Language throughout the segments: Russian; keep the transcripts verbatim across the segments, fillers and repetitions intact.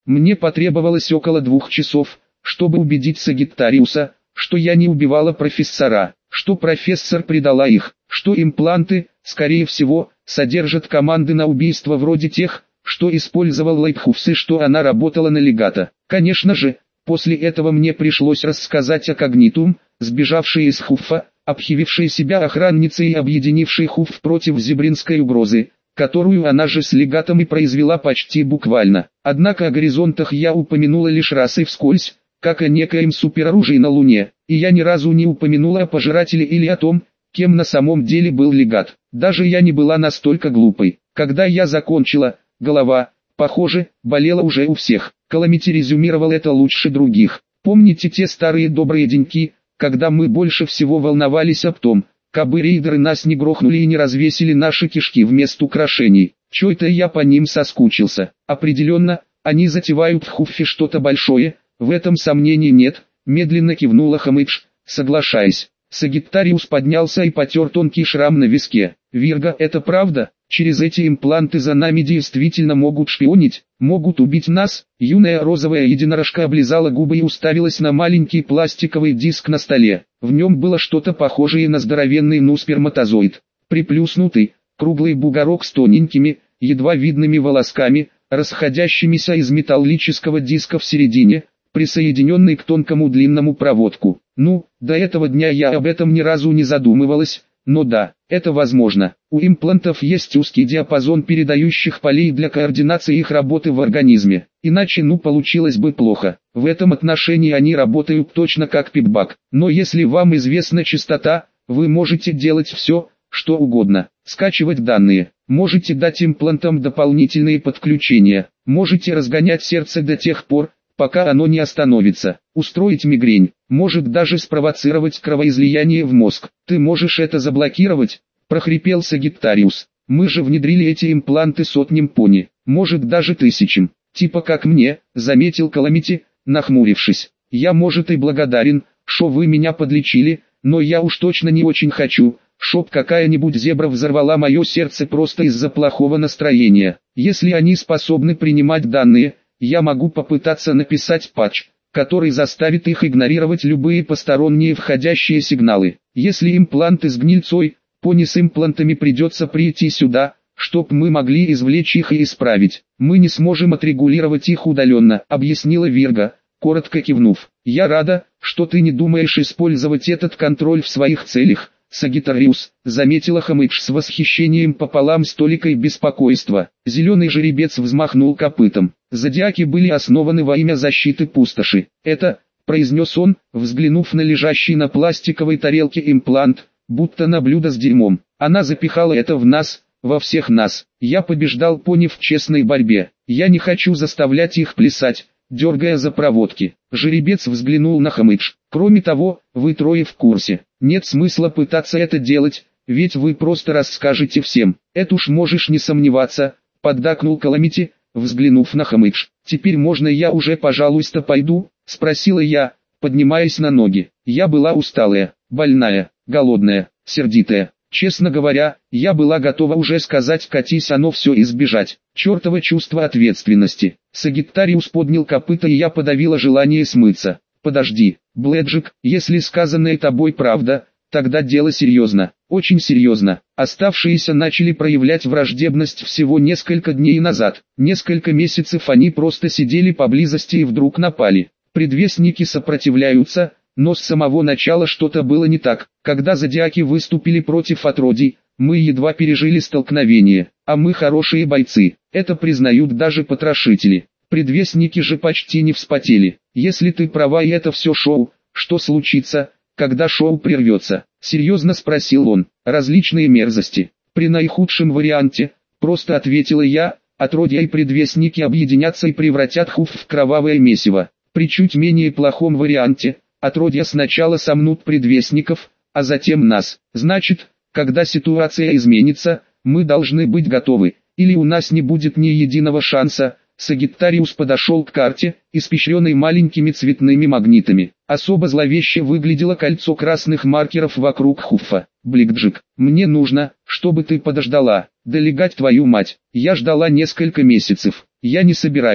Мне потребовалось около двух часов, чтобы убедить Сагиттариуса, что я не убивала профессора, что профессор предала их, что импланты, скорее всего, содержат команды на убийство вроде тех, что использовал Лейбхуфс и что она работала на легата. Конечно же, после этого мне пришлось рассказать о Когнитум, сбежавшей из Хуффа, объявившей себя охранницей и объединившей Хуфф против зебринской угрозы, которую она же с легатом и произвела почти буквально. Однако о горизонтах я упомянула лишь раз и вскользь, как о некоем супероружии на Луне, и я ни разу не упомянула о пожирателе или о том, кем на самом деле был легат. Даже я не была настолько глупой. Когда я закончила, голова, похоже, болела уже у всех. Каламити резюмировал это лучше других. Помните те старые добрые деньки, когда мы больше всего волновались об том, кабы рейдеры нас не грохнули и не развесили наши кишки вместо украшений. Чё-то я по ним соскучился. Определенно, они затевают в Хуффе что-то большое, в этом сомнений нет, медленно кивнула Хамыдж, соглашаясь. Сагиттариус поднялся и потер тонкий шрам на виске. «Вирга, это правда? Через эти импланты за нами действительно могут шпионить, могут убить нас?» Юная розовая единорожка облизала губы и уставилась на маленький пластиковый диск на столе. В нем было что-то похожее на здоровенный ну-сперматозоид. Приплюснутый, круглый бугорок с тоненькими, едва видными волосками, расходящимися из металлического диска в середине, присоединенный к тонкому длинному проводку. Ну, до этого дня я об этом ни разу не задумывалась, но да, это возможно. У имплантов есть узкий диапазон передающих полей для координации их работы в организме. Иначе ну получилось бы плохо. В этом отношении они работают точно как пипбак. Но если вам известна частота, вы можете делать все, что угодно. Скачивать данные. Можете дать имплантам дополнительные подключения. Можете разгонять сердце до тех пор, пока оно не остановится, устроить мигрень, может даже спровоцировать кровоизлияние в мозг. Ты можешь это заблокировать? Прохрипел Сагиттариус. Мы же внедрили эти импланты сотням пони, может даже тысячам. Типа как мне, заметил Каламити, нахмурившись. Я может и благодарен, что вы меня подлечили, но я уж точно не очень хочу, чтоб какая-нибудь зебра взорвала мое сердце просто из-за плохого настроения. Если они способны принимать данные, я могу попытаться написать патч, который заставит их игнорировать любые посторонние входящие сигналы. Если импланты с гнильцой, пони с имплантами придется прийти сюда, чтоб мы могли извлечь их и исправить. Мы не сможем отрегулировать их удаленно, объяснила Вирга, коротко кивнув. Я рада, что ты не думаешь использовать этот контроль в своих целях, Сагиттариус, заметила Хамыдж с восхищением пополам с толикой беспокойства. Зеленый жеребец взмахнул копытом. Зодиаки были основаны во имя защиты пустоши. Это, произнес он, взглянув на лежащий на пластиковой тарелке имплант, будто на блюдо с дерьмом. Она запихала это в нас, во всех нас. Я побеждал пони в честной борьбе. Я не хочу заставлять их плясать, дергая за проводки. Жеребец взглянул на Хамыдж. Кроме того, вы трое в курсе. Нет смысла пытаться это делать, ведь вы просто расскажете всем. Это уж можешь не сомневаться, поддакнул Каламити, взглянув на Хамыдж. Теперь можно я уже пожалуйста пойду, спросила я, поднимаясь на ноги. Я была усталая, больная, голодная, сердитая. Честно говоря, я была готова уже сказать катись оно все и сбежать. Чертово чувство ответственности. Сагиттариус поднял копыта и я подавила желание смыться. Подожди, Блэджик, если сказанное тобой правда, тогда дело серьезно, очень серьезно. Оставшиеся начали проявлять враждебность всего несколько дней назад. Несколько месяцев они просто сидели поблизости и вдруг напали. Предвестники сопротивляются, но с самого начала что-то было не так. Когда зодиаки выступили против отродий, мы едва пережили столкновение, а мы хорошие бойцы. Это признают даже потрошители. Предвестники же почти не вспотели. Если ты права и это все шоу, что случится, когда шоу прервется? Серьезно спросил он. Различные мерзости. При наихудшем варианте, просто ответила я, отродья и предвестники объединятся и превратят Хуфф в кровавое месиво. При чуть менее плохом варианте, отродья сначала сомнут предвестников, а затем нас. Значит, когда ситуация изменится, мы должны быть готовы, или у нас не будет ни единого шанса. Сагиттариус подошел к карте, испещренной маленькими цветными магнитами. Особо зловеще выглядело кольцо красных маркеров вокруг Хуффа. Блэкджик, мне нужно, чтобы ты подождала. Долегать твою мать. Я ждала несколько месяцев. Я не собираюсь.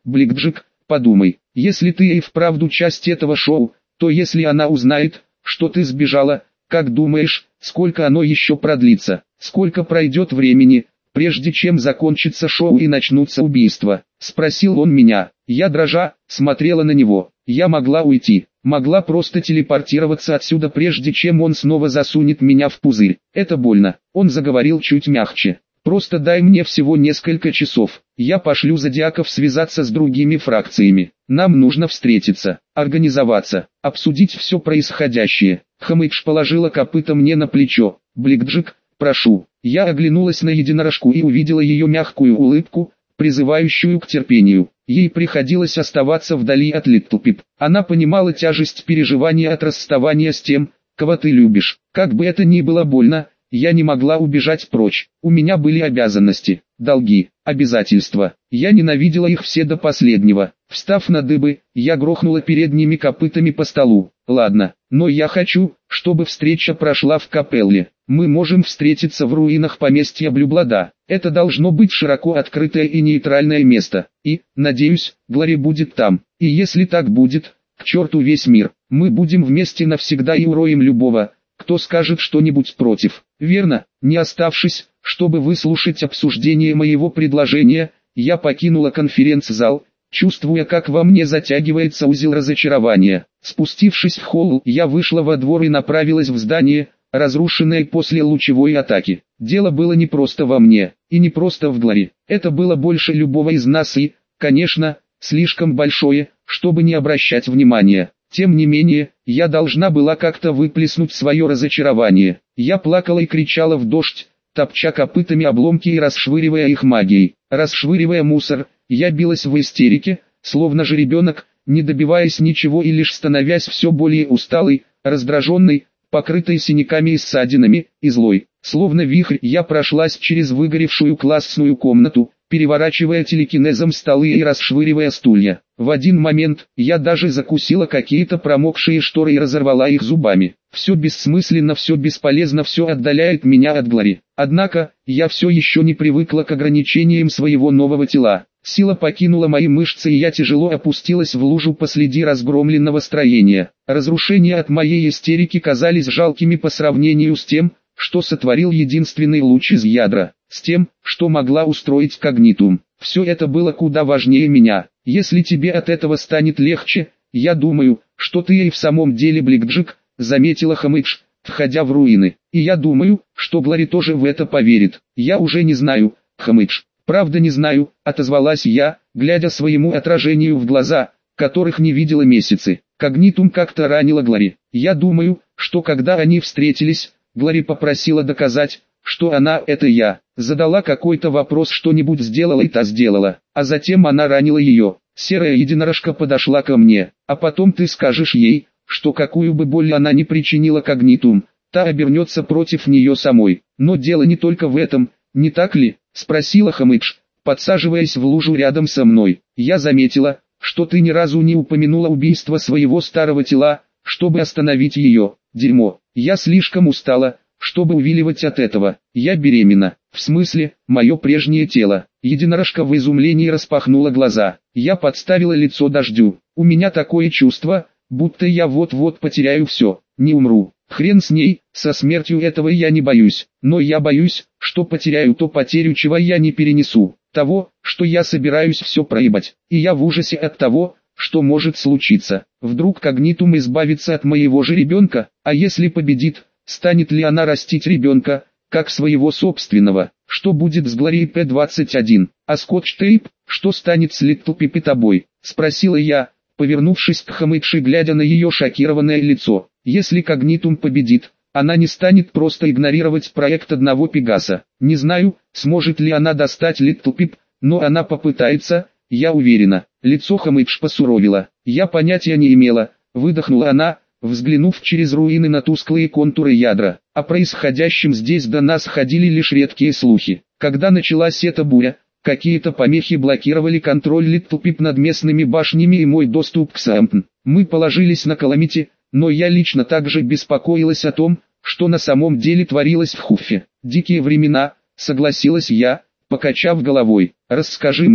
Бликджик, подумай, если ты и вправду часть этого шоу, то если она узнает, что ты сбежала, как думаешь, сколько оно еще продлится, сколько пройдет времени, прежде чем закончится шоу и начнутся убийства? Спросил он меня. Я дрожа, смотрела на него. Я могла уйти, могла просто телепортироваться отсюда, прежде чем он снова засунет меня в пузырь. Это больно. Он заговорил чуть мягче. Просто дай мне всего несколько часов. Я пошлю зодиаков связаться с другими фракциями. Нам нужно встретиться, организоваться, обсудить все происходящее. Хомыч положила копыта мне на плечо. Бликджик, прошу. Я оглянулась на единорожку и увидела ее мягкую улыбку, призывающую к терпению. Ей приходилось оставаться вдали от Литл Пип. Она понимала тяжесть переживания от расставания с тем, кого ты любишь. Как бы это ни было больно, я не могла убежать прочь. У меня были обязанности, долги, обязательства. Я ненавидела их все до последнего. Встав на дыбы, я грохнула передними копытами по столу. Ладно, но я хочу, чтобы встреча прошла в капелле. Мы можем встретиться в руинах поместья Блюблада. Это должно быть широко открытое и нейтральное место. И, надеюсь, Глори будет там. И если так будет, к черту весь мир. Мы будем вместе навсегда и уроем любого, кто скажет что-нибудь против. Верно, не оставшись, чтобы выслушать обсуждение моего предложения, я покинула конференц-зал, чувствуя, как во мне затягивается узел разочарования. Спустившись в холл, я вышла во двор и направилась в здание, разрушенное после лучевой атаки. Дело было не просто во мне, и не просто в Глори. Это было больше любого из нас и, конечно, слишком большое, чтобы не обращать внимания. Тем не менее, я должна была как-то выплеснуть свое разочарование. Я плакала и кричала в дождь, топча копытами обломки и расшвыривая их магией. Расшвыривая мусор, я билась в истерике, словно же ребенок, не добиваясь ничего и лишь становясь все более усталой, раздраженной, покрытой синяками и ссадинами, и злой. Словно вихрь я прошлась через выгоревшую классную комнату, переворачивая телекинезом столы и расшвыривая стулья. В один момент я даже закусила какие-то промокшие шторы и разорвала их зубами. Все бессмысленно, все бесполезно, все отдаляет меня от Глори. Однако, я все еще не привыкла к ограничениям своего нового тела. Сила покинула мои мышцы и я тяжело опустилась в лужу посреди разгромленного строения. Разрушения от моей истерики казались жалкими по сравнению с тем, что сотворил единственный луч из ядра, с тем, что могла устроить Когнитум. Все это было куда важнее меня. Если тебе от этого станет легче, я думаю, что ты и в самом деле Бликджик, заметила Хомыч, входя в руины. И я думаю, что Глори тоже в это поверит. Я уже не знаю, Хомыч. Правда не знаю, отозвалась я, глядя своему отражению в глаза, которых не видела месяцы. Когнитум как-то ранила Глори. Я думаю, что когда они встретились, Глори попросила доказать, что она — это я. Задала какой-то вопрос, что-нибудь сделала и та сделала. А затем она ранила ее. Серая единорожка подошла ко мне. А потом ты скажешь ей, что какую бы боль она ни причинила Когнитум, та обернется против нее самой. Но дело не только в этом, не так ли? Спросила Хомыч, подсаживаясь в лужу рядом со мной. Я заметила, что ты ни разу не упомянула убийство своего старого тела, чтобы остановить ее. Дерьмо. Я слишком устала, чтобы увиливать от этого. Я беременна. В смысле, мое прежнее тело. Единорожка в изумлении распахнула глаза. Я подставила лицо дождю. У меня такое чувство, будто я вот-вот потеряю все. Не умру. Хрен с ней, со смертью этого я не боюсь. Но я боюсь, что потеряю то потерю, чего я не перенесу. Того, что я собираюсь все проебать. И я в ужасе от того, что может случиться. Вдруг Когнитум избавится от моего же ребенка, а если победит, станет ли она растить ребенка, как своего собственного? Что будет с Глори Пэ двадцать один? А Скотч-Тейп, что станет с Литл Пип и тобой? Спросила я, повернувшись к Хомыч и глядя на ее шокированное лицо. Если Когнитум победит, она не станет просто игнорировать проект одного Пегаса. Не знаю, сможет ли она достать Литл Пип, но она попытается, я уверена. Лицо Хомыч посуровило. Я понятия не имела, выдохнула она, взглянув через руины на тусклые контуры ядра. О происходящем здесь до нас ходили лишь редкие слухи. Когда началась эта буря, какие-то помехи блокировали контроль Литл Пип над местными башнями и мой доступ к Сэмптон. Мы положились на Каламити, но я лично также беспокоилась о том, что на самом деле творилось в Хуффе. Дикие времена, согласилась я, покачав головой. Расскажи мне.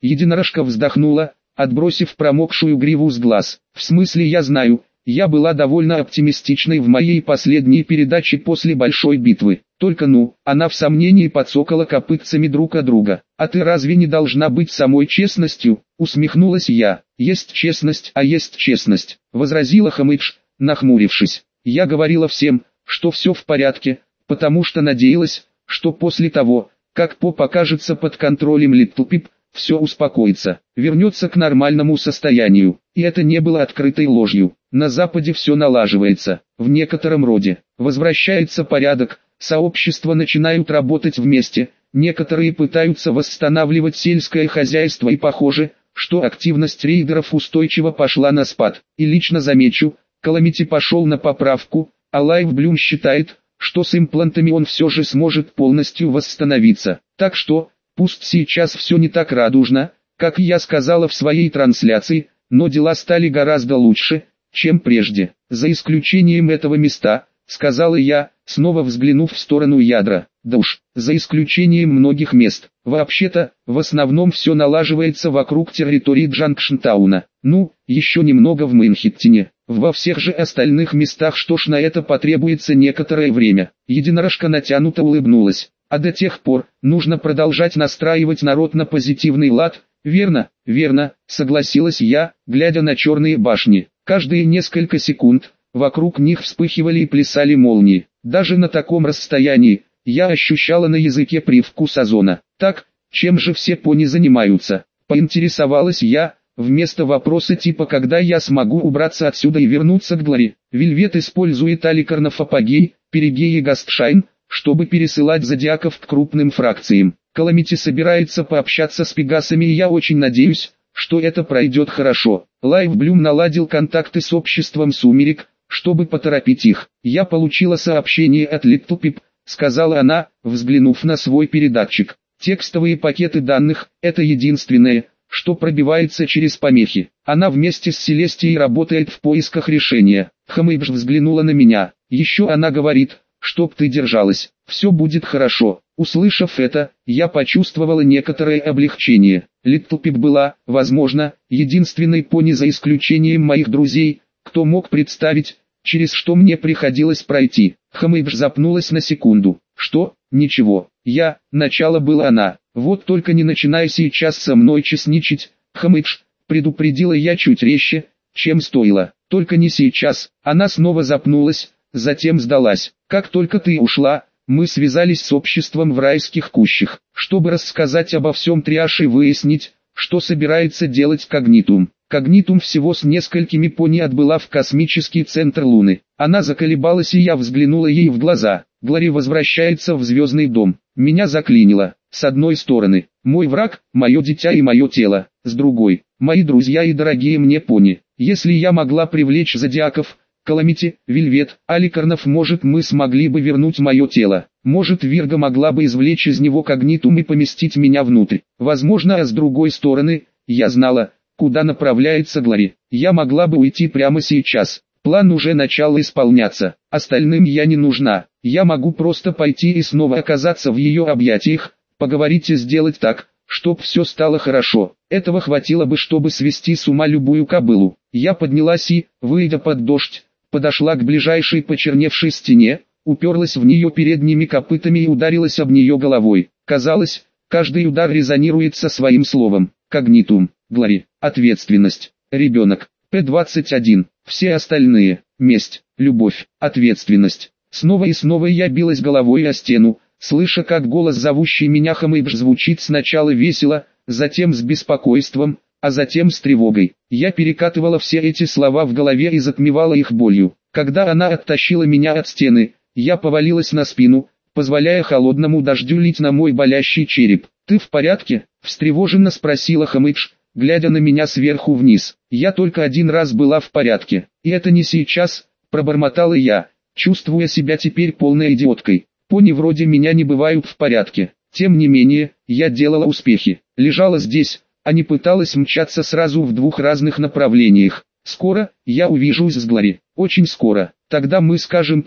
Единорожка вздохнула, отбросив промокшую гриву с глаз. В смысле я знаю, я была довольно оптимистичной в моей последней передаче после большой битвы. Только ну, она в сомнении подсокала копытцами друг от друга. А ты разве не должна быть самой честностью? Усмехнулась я. Есть честность, а есть честность, возразила Хомыч, нахмурившись. Я говорила всем, что все в порядке, потому что надеялась, что после того, как Поп окажется под контролем Little Pip, все успокоится, вернется к нормальному состоянию. И это не было открытой ложью. На Западе все налаживается, в некотором роде. Возвращается порядок, сообщества начинают работать вместе, некоторые пытаются восстанавливать сельское хозяйство и похоже, что активность рейдеров устойчиво пошла на спад. И лично замечу, Каламити пошел на поправку, а Лайвблюм считает, что с имплантами он все же сможет полностью восстановиться. Так что, пусть сейчас все не так радужно, как я сказала в своей трансляции, но дела стали гораздо лучше, чем прежде. За исключением этого места, сказала я, снова взглянув в сторону ядра. Да уж, за исключением многих мест. Вообще-то, в основном все налаживается вокруг территории Джанкшнтауна. Ну, еще немного в Мэнхэттене. Во всех же остальных местах что ж на это потребуется некоторое время. Единорожка натянуто улыбнулась. А до тех пор, нужно продолжать настраивать народ на позитивный лад. Верно, верно, согласилась я, глядя на черные башни. Каждые несколько секунд, вокруг них вспыхивали и плясали молнии. Даже на таком расстоянии, я ощущала на языке привкус озона. Так, чем же все пони занимаются? Поинтересовалась я, вместо вопроса типа «когда я смогу убраться отсюда и вернуться к Глори?». Вельвет использует Аликарнов Апогей, Перигей и Гастшайн, чтобы пересылать зодиаков к крупным фракциям. Каламити собирается пообщаться с пегасами, и я очень надеюсь, что это пройдет хорошо. Лайвблюм наладил контакты с обществом сумерек, чтобы поторопить их. Я получила сообщение от Little Pip, сказала она, взглянув на свой передатчик. Текстовые пакеты данных – это единственное, что пробивается через помехи. Она вместе с Селестией работает в поисках решения. Хомыч взглянула на меня. Еще она говорит, чтоб ты держалась, все будет хорошо. Услышав это, я почувствовала некоторое облегчение. Little Pip была, возможно, единственной пони за исключением моих друзей, кто мог представить, через что мне приходилось пройти. Хомыч запнулась на секунду. Что? Ничего. Я, начало была она. Вот только не начинай сейчас со мной честничать, Хомыч, предупредила я чуть резче, чем стоило. Только не сейчас. Она снова запнулась, затем сдалась. Как только ты ушла, мы связались с обществом в райских кущах, чтобы рассказать обо всем Триаше и выяснить, что собирается делать Когнитум. Когнитум всего с несколькими пони отбыла в космический центр Луны. Она заколебалась, и я взглянула ей в глаза. Глори возвращается в звездный дом. Меня заклинило. С одной стороны, мой враг, мое дитя и мое тело. С другой, мои друзья и дорогие мне пони. Если я могла привлечь зодиаков, Каламити, Вельвет, Аликарнов, может, мы смогли бы вернуть мое тело. Может, Вирга могла бы извлечь из него Когнитум и поместить меня внутрь. Возможно, а с другой стороны, я знала, куда направляется Глори. Я могла бы уйти прямо сейчас. План уже начал исполняться. Остальным я не нужна. Я могу просто пойти и снова оказаться в ее объятиях, поговорить и сделать так, чтоб все стало хорошо. Этого хватило бы, чтобы свести с ума любую кобылу. Я поднялась и, выйдя под дождь, подошла к ближайшей почерневшей стене, уперлась в нее передними копытами и ударилась об нее головой. Казалось, каждый удар резонирует со своим словом. Когнитум, Глори, ответственность, ребенок, П двадцать один, все остальные, месть, любовь, ответственность. Снова и снова я билась головой о стену, слыша, как голос, зовущий меня Хомыч, звучит сначала весело, затем с беспокойством, а затем с тревогой. Я перекатывала все эти слова в голове и затмевала их болью. Когда она оттащила меня от стены, я повалилась на спину, позволяя холодному дождю лить на мой болящий череп. «Ты в порядке?» – встревоженно спросила Хомыч, глядя на меня сверху вниз. «Я только один раз была в порядке, и это не сейчас», – пробормотала я, чувствуя себя теперь полной идиоткой. Пони вроде меня не бывают в порядке. Тем не менее, я делала успехи. Лежала здесь, а не пыталась мчаться сразу в двух разных направлениях. Скоро, я увижусь с Глори. Очень скоро. Тогда мы скажем то,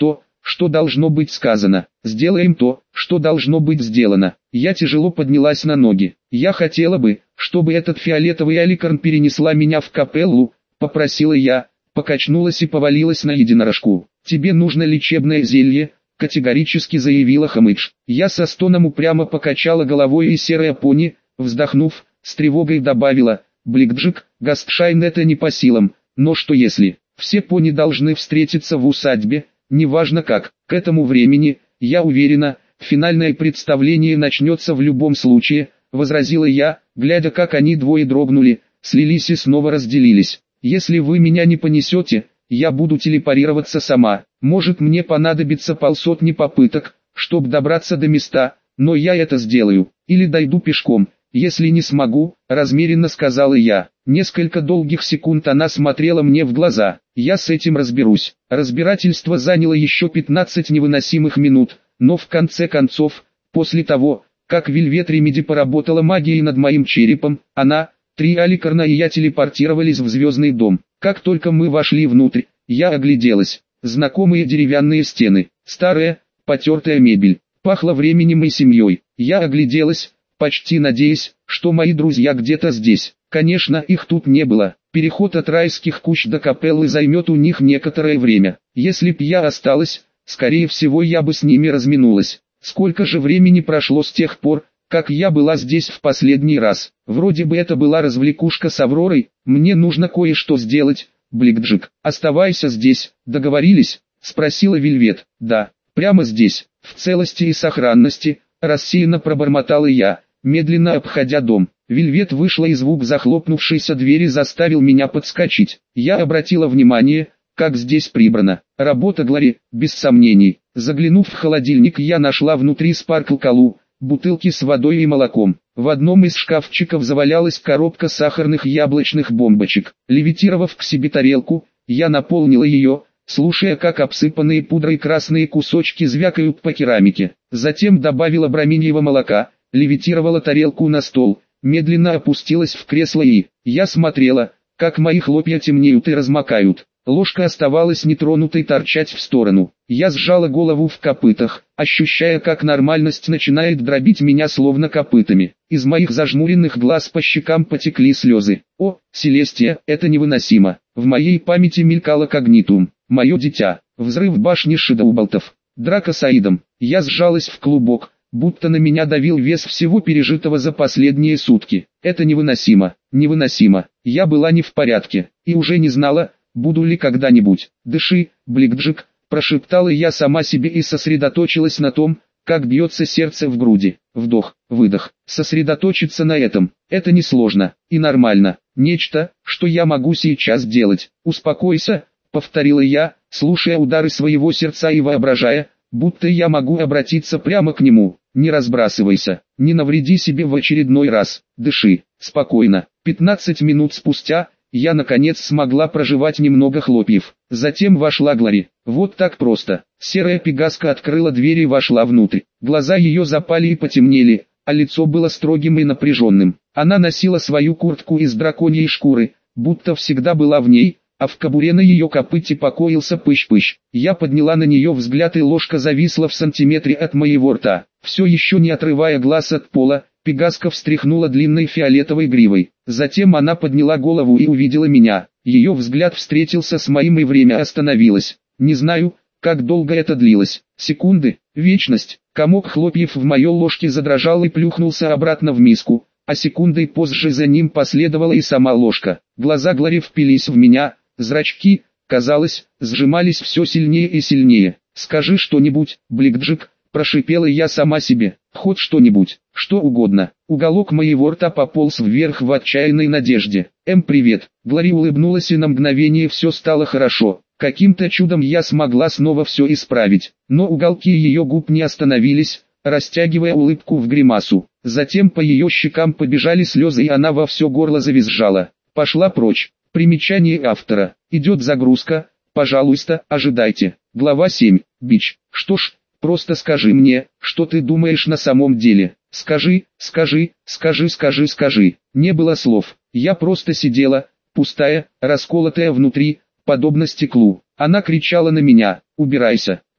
что должно быть сказано. Сделаем то, что должно быть сделано. Я тяжело поднялась на ноги. Я хотела бы, чтобы этот фиолетовый аликарн перенесла меня в капеллу, попросила я, покачнулась и повалилась на единорожку. Тебе нужно лечебное зелье, категорически заявила Хамыдж. Я со стоном упрямо покачала головой, и серая пони, вздохнув, с тревогой добавила: Бликджик, Гастшайн это не по силам, но что если? Все пони должны встретиться в усадьбе, неважно как. К этому времени, я уверена, финальное представление начнется в любом случае, возразила я, глядя как они двое дрогнули, слились и снова разделились. Если вы меня не понесете, я буду телепорироваться сама. Может, мне понадобится полсотни попыток, чтобы добраться до места, но я это сделаю. Или дойду пешком, если не смогу, размеренно сказала я. Несколько долгих секунд она смотрела мне в глаза. Я с этим разберусь. Разбирательство заняло еще пятнадцать невыносимых минут, но в конце концов, после того, как Вельвет Ремеди поработала магией над моим черепом, она, три аликарна и я телепортировались в Звездный дом. Как только мы вошли внутрь, я огляделась. Знакомые деревянные стены, старая, потертая мебель, пахло временем и семьей. Я огляделась, почти надеясь, что мои друзья где-то здесь. Конечно, их тут не было. Переход от райских кущ до капеллы займет у них некоторое время. Если б я осталась, скорее всего я бы с ними разминулась. Сколько же времени прошло с тех пор, как я была здесь в последний раз? Вроде бы это была развлекушка с Авророй, мне нужно кое-что сделать. Бликджик, оставайся здесь, договорились? Спросила Вельвет. Да, прямо здесь, в целости и сохранности, рассеянно пробормотала я, медленно обходя дом. Вельвет вышла, и звук захлопнувшейся двери заставил меня подскочить. Я обратила внимание, как здесь прибрано. Работа Глори, без сомнений. Заглянув в холодильник, я нашла внутри спаркл-колу, бутылки с водой и молоком. В одном из шкафчиков завалялась коробка сахарных яблочных бомбочек. Левитировав к себе тарелку, я наполнила ее, слушая, как обсыпанные пудрой красные кусочки звякают по керамике. Затем добавила браминьего молока, левитировала тарелку на стол, медленно опустилась в кресло и... Я смотрела, как мои хлопья темнеют и размокают. Ложка оставалась нетронутой торчать в сторону. Я сжала голову в копытах, ощущая, как нормальность начинает дробить меня словно копытами. Из моих зажмуренных глаз по щекам потекли слезы. О, Селестия, это невыносимо. В моей памяти мелькало когнитум. Мое дитя. Взрыв башни Шидаубалтов. Драка с Аидом. Я сжалась в клубок, будто на меня давил вес всего пережитого за последние сутки. Это невыносимо, невыносимо. Я была не в порядке, и уже не знала, буду ли когда-нибудь. Дыши, Бликджик, прошептала я сама себе и сосредоточилась на том, как бьется сердце в груди. Вдох, выдох. Сосредоточиться на этом, это несложно и нормально. Нечто, что я могу сейчас делать. Успокойся, повторила я, слушая удары своего сердца и воображая, будто я могу обратиться прямо к нему. Не разбрасывайся, не навреди себе в очередной раз. Дыши, спокойно. пятнадцать минут спустя я наконец смогла прожевать немного хлопьев. Затем вошла Глори. Вот так просто. Серая пегаска открыла дверь и вошла внутрь. Глаза ее запали и потемнели, а лицо было строгим и напряженным. Она носила свою куртку из драконьей шкуры, будто всегда была в ней, а в кобуре на ее копыте покоился пыщ-пыщ. Я подняла на нее взгляд, и ложка зависла в сантиметре от моего рта. Все еще не отрывая глаз от пола, пегаска встряхнула длинной фиолетовой гривой. Затем она подняла голову и увидела меня. Ее взгляд встретился с моим, и время остановилось. Не знаю, как долго это длилось. Секунды, вечность. Комок хлопьев в моей ложке задрожал и плюхнулся обратно в миску, а секундой позже за ним последовала и сама ложка. Глаза Глори впились в меня, зрачки, казалось, сжимались все сильнее и сильнее. «Скажи что-нибудь, Бликджик», — прошипела я сама себе. «Хоть что-нибудь, что угодно». Уголок моего рта пополз вверх в отчаянной надежде. «Эм, привет». Глори улыбнулась, и на мгновение все стало хорошо. Каким-то чудом я смогла снова все исправить. Но уголки ее губ не остановились, растягивая улыбку в гримасу. Затем по ее щекам побежали слезы, и она во все горло завизжала. Пошла прочь. Примечание автора. Идет загрузка. Пожалуйста, ожидайте. Глава семь. Бич. Что ж, просто скажи мне, что ты думаешь на самом деле. Скажи, скажи, скажи, скажи, скажи. Не было слов. Я просто сидела, пустая, расколотая внутри, подобно стеклу. Она кричала на меня: «Убирайся!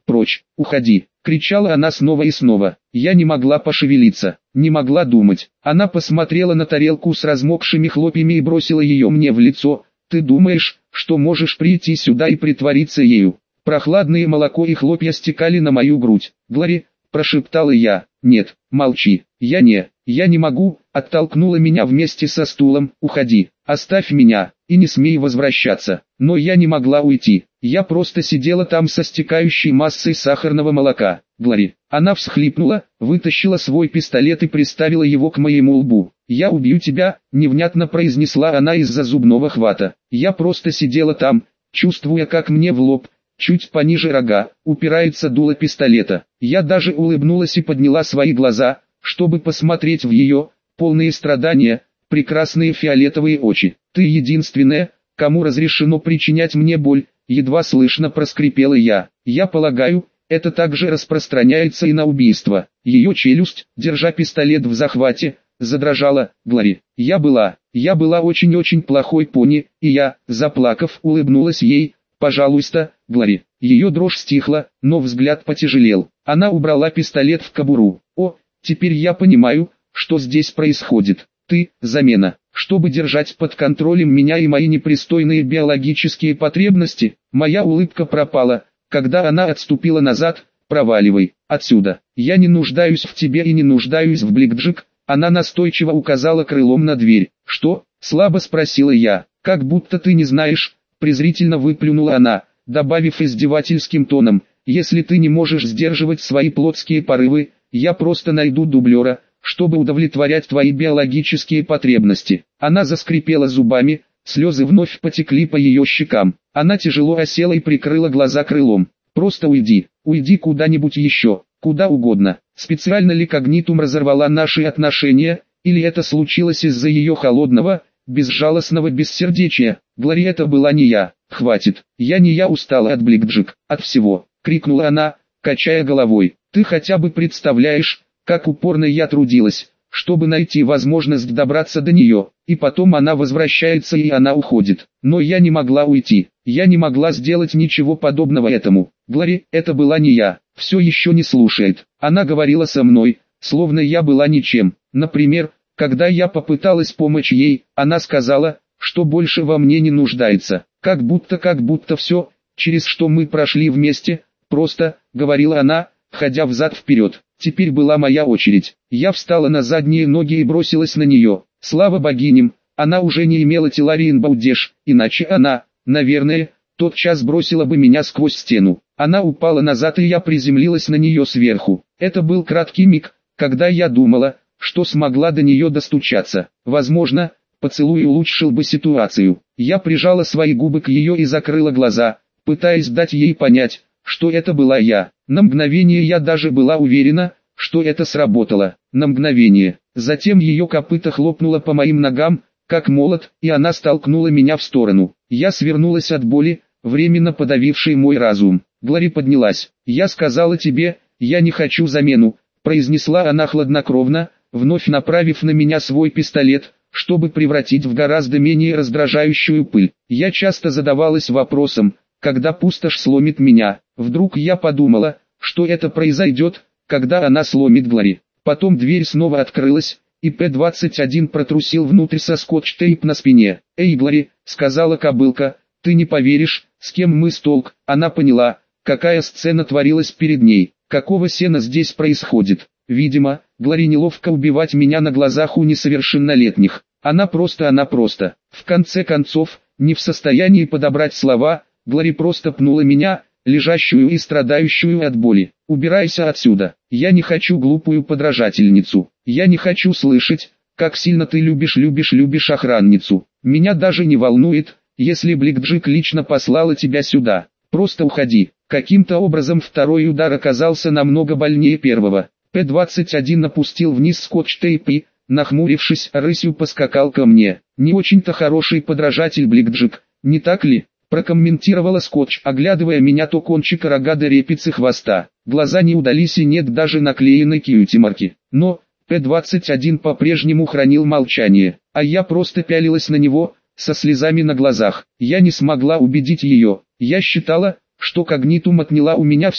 прочь, уходи!» — кричала она снова и снова. Я не могла пошевелиться, не могла думать. Она посмотрела на тарелку с размокшими хлопьями и бросила ее мне в лицо. «Ты думаешь, что можешь прийти сюда и притвориться ею?» Прохладное молоко и хлопья стекали на мою грудь. «Глори!» — прошептала я. «Нет, молчи, я не, я не могу», — оттолкнула меня вместе со стулом. «Уходи, оставь меня, и не смей возвращаться». Но я не могла уйти, я просто сидела там со стекающей массой сахарного молока. «Глори!» Она всхлипнула, вытащила свой пистолет и приставила его к моему лбу. «Я убью тебя», — невнятно произнесла она из-за зубного хвата. Я просто сидела там, чувствуя, как мне в лоб, чуть пониже рога, упирается дуло пистолета. Я даже улыбнулась и подняла свои глаза, чтобы посмотреть в ее, полные страдания, прекрасные фиолетовые очи. «Ты единственная, кому разрешено причинять мне боль», — едва слышно проскрипела я. «Я полагаю, это также распространяется и на убийство». Ее челюсть, держа пистолет в захвате, задрожала. «Глори, я была, я была очень-очень плохой пони», и я, заплакав, улыбнулась ей. «Пожалуйста, Глори». Ее дрожь стихла, но взгляд потяжелел. Она убрала пистолет в кобуру. «О, теперь я понимаю, что здесь происходит. Ты – замена, чтобы держать под контролем меня и мои непристойные биологические потребности». Моя улыбка пропала, когда она отступила назад. «Проваливай отсюда. Я не нуждаюсь в тебе и не нуждаюсь в Блэкджек». Она настойчиво указала крылом на дверь. «Что?» – слабо спросила я. «Как будто ты не знаешь», – презрительно выплюнула она, добавив издевательским тоном: «если ты не можешь сдерживать свои плотские порывы, я просто найду дублера, чтобы удовлетворять твои биологические потребности». Она заскрипела зубами, слезы вновь потекли по ее щекам. Она тяжело осела и прикрыла глаза крылом. «Просто уйди, уйди куда-нибудь еще, куда угодно». Специально ли Когнитум разорвала наши отношения, или это случилось из-за ее холодного, безжалостного бессердечия? «Глори, это была не я. Хватит, я не я устала от Блэкджек, от всего», — крикнула она, качая головой. «Ты хотя бы представляешь, как упорно я трудилась, чтобы найти возможность добраться до нее, и потом она возвращается и она уходит. Но я не могла уйти, я не могла сделать ничего подобного этому. Глори, это была не я». Все еще не слушает. Она говорила со мной, словно я была ничем. Например, когда я попыталась помочь ей, она сказала, что больше во мне не нуждается. Как будто, как будто все, через что мы прошли вместе, просто, говорила она, ходя взад-вперед. Теперь была моя очередь. Я встала на задние ноги и бросилась на нее. Слава богиням, она уже не имела Телариен Баудеш, иначе она, наверное, тотчас бросила бы меня сквозь стену. Она упала назад, и я приземлилась на нее сверху. Это был краткий миг, когда я думала, что смогла до нее достучаться. Возможно, поцелуй улучшил бы ситуацию. Я прижала свои губы к ее и закрыла глаза, пытаясь дать ей понять, что это была я. На мгновение я даже была уверена, что это сработало. На мгновение. Затем ее копыто хлопнуло по моим ногам, как молот, и она столкнула меня в сторону. Я свернулась от боли, временно подавившей мой разум. Глори поднялась. «Я сказала тебе, я не хочу замену», — произнесла она хладнокровно, вновь направив на меня свой пистолет, чтобы превратить в гораздо менее раздражающую пыль. Я часто задавалась вопросом, когда пустошь сломит меня. Вдруг я подумала, что это произойдет, когда она сломит Глори. Потом дверь снова открылась, и П двадцать один протрусил внутрь со скотч-тейп на спине. «Эй, Глори», — сказала кобылка, — «ты не поверишь, с кем мы столк». Она поняла, какая сцена творилась перед ней. Какого сена здесь происходит? Видимо, Глори неловко убивать меня на глазах у несовершеннолетних. Она просто, она просто. В конце концов, не в состоянии подобрать слова, Глори просто пнула меня, лежащую и страдающую от боли. «Убирайся отсюда. Я не хочу глупую подражательницу. Я не хочу слышать, как сильно ты любишь, любишь, любишь охранницу. Меня даже не волнует, если Блэкджек лично послала тебя сюда. Просто уходи». Каким-то образом второй удар оказался намного больнее первого. П двадцать один опустил вниз скотч-тейп и, нахмурившись, рысью поскакал ко мне. «Не очень-то хороший подражатель Блэкджек, не так ли?» Прокомментировала Скотч, оглядывая меня то кончика рога до репицы хвоста. Глаза не удались и нет даже наклеенной кьюти-марки. Но П двадцать один по-прежнему хранил молчание, а я просто пялилась на него, со слезами на глазах. Я не смогла убедить ее. Я считала, что Когнитум отняла у меня все,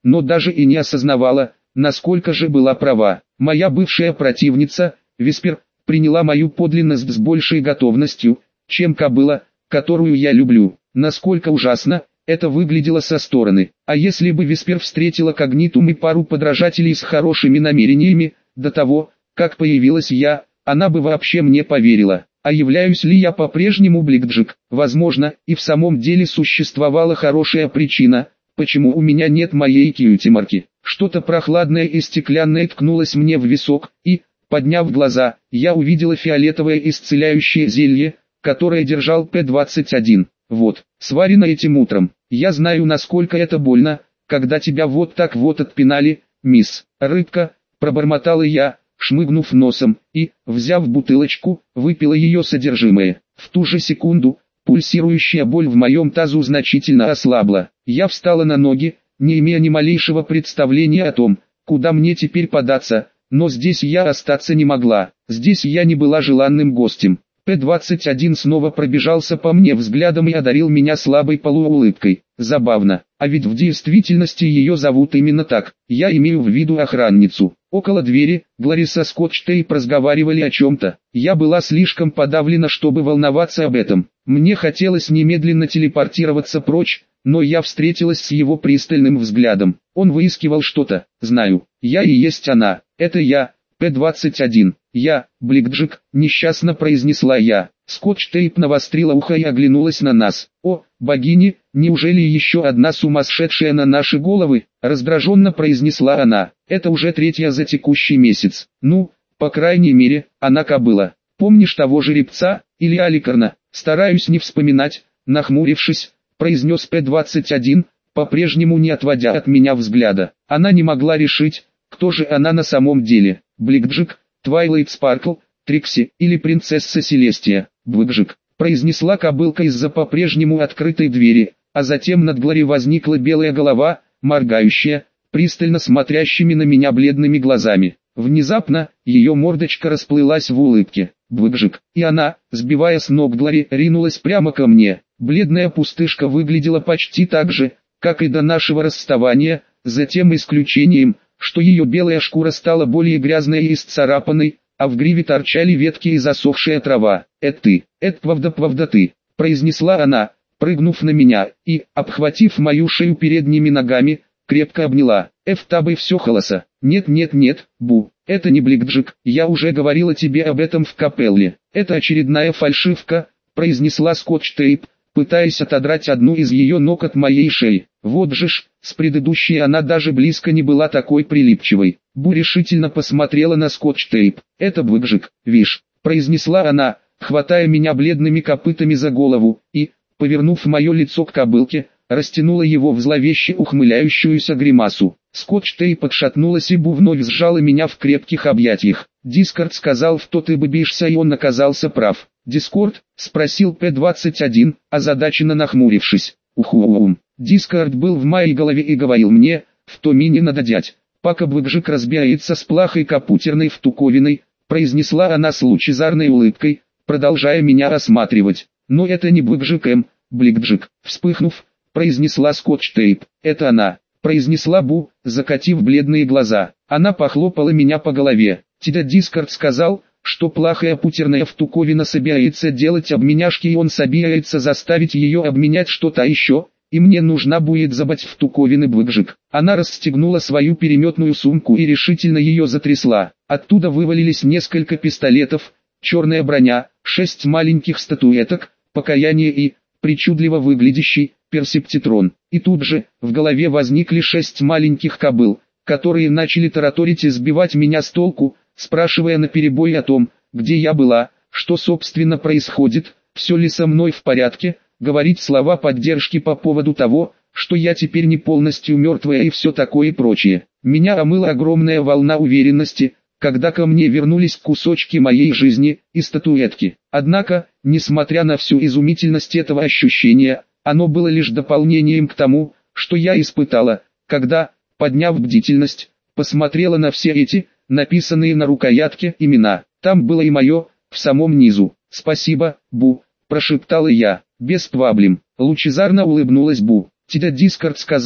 но даже и не осознавала, насколько же была права. Моя бывшая противница, Виспер, приняла мою подлинность с большей готовностью, чем кобыла, которую я люблю. Насколько ужасно это выглядело со стороны. А если бы Виспер встретила Когнитум и пару подражателей с хорошими намерениями, до того, как появилась я, она бы вообще мне поверила. А являюсь ли я по-прежнему Блэкджек? Возможно, и в самом деле существовала хорошая причина, почему у меня нет моей кьюти-марки. Что-то прохладное и стеклянное ткнулось мне в висок, и, подняв глаза, я увидела фиолетовое исцеляющее зелье, которое держал П двадцать один. Вот, сварено этим утром. Я знаю, насколько это больно, когда тебя вот так вот отпинали, мисс Рыбка, пробормотала я, шмыгнув носом, и, взяв бутылочку, выпила ее содержимое. В ту же секунду, пульсирующая боль в моем тазу значительно ослабла. Я встала на ноги, не имея ни малейшего представления о том, куда мне теперь податься, но здесь я остаться не могла. Здесь я не была желанным гостем. П двадцать один снова пробежался по мне взглядом и одарил меня слабой полуулыбкой. Забавно, а ведь в действительности ее зовут именно так. Я имею в виду охранницу. Около двери, Глориса Скотч-Тейп разговаривали о чем-то. Я была слишком подавлена, чтобы волноваться об этом. Мне хотелось немедленно телепортироваться прочь, но я встретилась с его пристальным взглядом. Он выискивал что-то. Знаю, я и есть она. Это я, П двадцать один. Я, Блэкджек, несчастно произнесла я. Скотч-Тейп навострила ухо и оглянулась на нас. О, богини, неужели еще одна сумасшедшая на наши головы? Раздраженно произнесла она. Это уже третья за текущий месяц. Ну, по крайней мере, она кобыла. Помнишь того жеребца, или Аликарна? Стараюсь не вспоминать, нахмурившись, произнес П двадцать один, по-прежнему не отводя от меня взгляда. Она не могла решить, кто же она на самом деле. Блэкджек, Твайлайт Спаркл, Трикси или принцесса Селестия. Блэкджек, произнесла кобылка из-за по-прежнему открытой двери, а затем над Глори возникла белая голова, моргающая, пристально смотрящими на меня бледными глазами. Внезапно, ее мордочка расплылась в улыбке. Блэкджек, и она, сбивая с ног Глори, ринулась прямо ко мне. Бледная пустышка выглядела почти так же, как и до нашего расставания, за тем исключением, что ее белая шкура стала более грязной и исцарапанной, а в гриве торчали ветки и засохшая трава. «Это ты, это правда-правда ты», — произнесла она, прыгнув на меня, и, обхватив мою шею передними ногами, крепко обняла. «Эфтабой все холоса». «Нет-нет-нет, Бу, это не Блэкджек, я уже говорила тебе об этом в капелле. Это очередная фальшивка», — произнесла Скотч-Тейп, пытаясь отодрать одну из ее ног от моей шеи. Вот же ж, с предыдущей она даже близко не была такой прилипчивой. Бу решительно посмотрела на Скотч-Тейп. «Это Блэкджек, вишь», — произнесла она, хватая меня бледными копытами за голову, и, повернув мое лицо к кобылке, растянула его в зловеще ухмыляющуюся гримасу. Скотч-Тейп отшатнулась, и Бу вновь сжала меня в крепких объятиях. «Дискорд сказал, что ты быбишься, и он оказался прав». «Дискорд?» — спросил П двадцать один, озадаченно нахмурившись. «Уху-ум». Дискорд был в моей голове и говорил мне, в то мини надо дядь. «Пока Блэкджек разбирается с плахой капутерной втуковиной», произнесла она с лучезарной улыбкой, продолжая меня осматривать. «Но это не Блэкджек М, Блэкджек», вспыхнув, произнесла Скотч-Тейп. «Это она», произнесла Бу, закатив бледные глаза. Она похлопала меня по голове. «Тебя Дискорд сказал, что плохая путерная втуковина собирается делать обменяшки, и он собирается заставить ее обменять что-то еще, и мне нужна будет забать втуковины Блэкджек». Она расстегнула свою переметную сумку и решительно ее затрясла. Оттуда вывалились несколько пистолетов, черная броня, шесть маленьких статуэток, покаяние и, причудливо выглядящий, персептитрон. И тут же, в голове возникли шесть маленьких кобыл, которые начали тараторить и сбивать меня с толку, спрашивая наперебой о том, где я была, что собственно происходит, все ли со мной в порядке, говорить слова поддержки по поводу того, что я теперь не полностью мертвая и все такое прочее. Меня омыла огромная волна уверенности, когда ко мне вернулись кусочки моей жизни и статуэтки. Однако, несмотря на всю изумительность этого ощущения, оно было лишь дополнением к тому, что я испытала, когда, подняв бдительность, посмотрела на все эти, написанные на рукоятке, имена. Там было и мое, в самом низу. «Спасибо, Бу», прошептала я. «Без проблем», лучезарно улыбнулась Бу. «Тебя Дискорд сказал,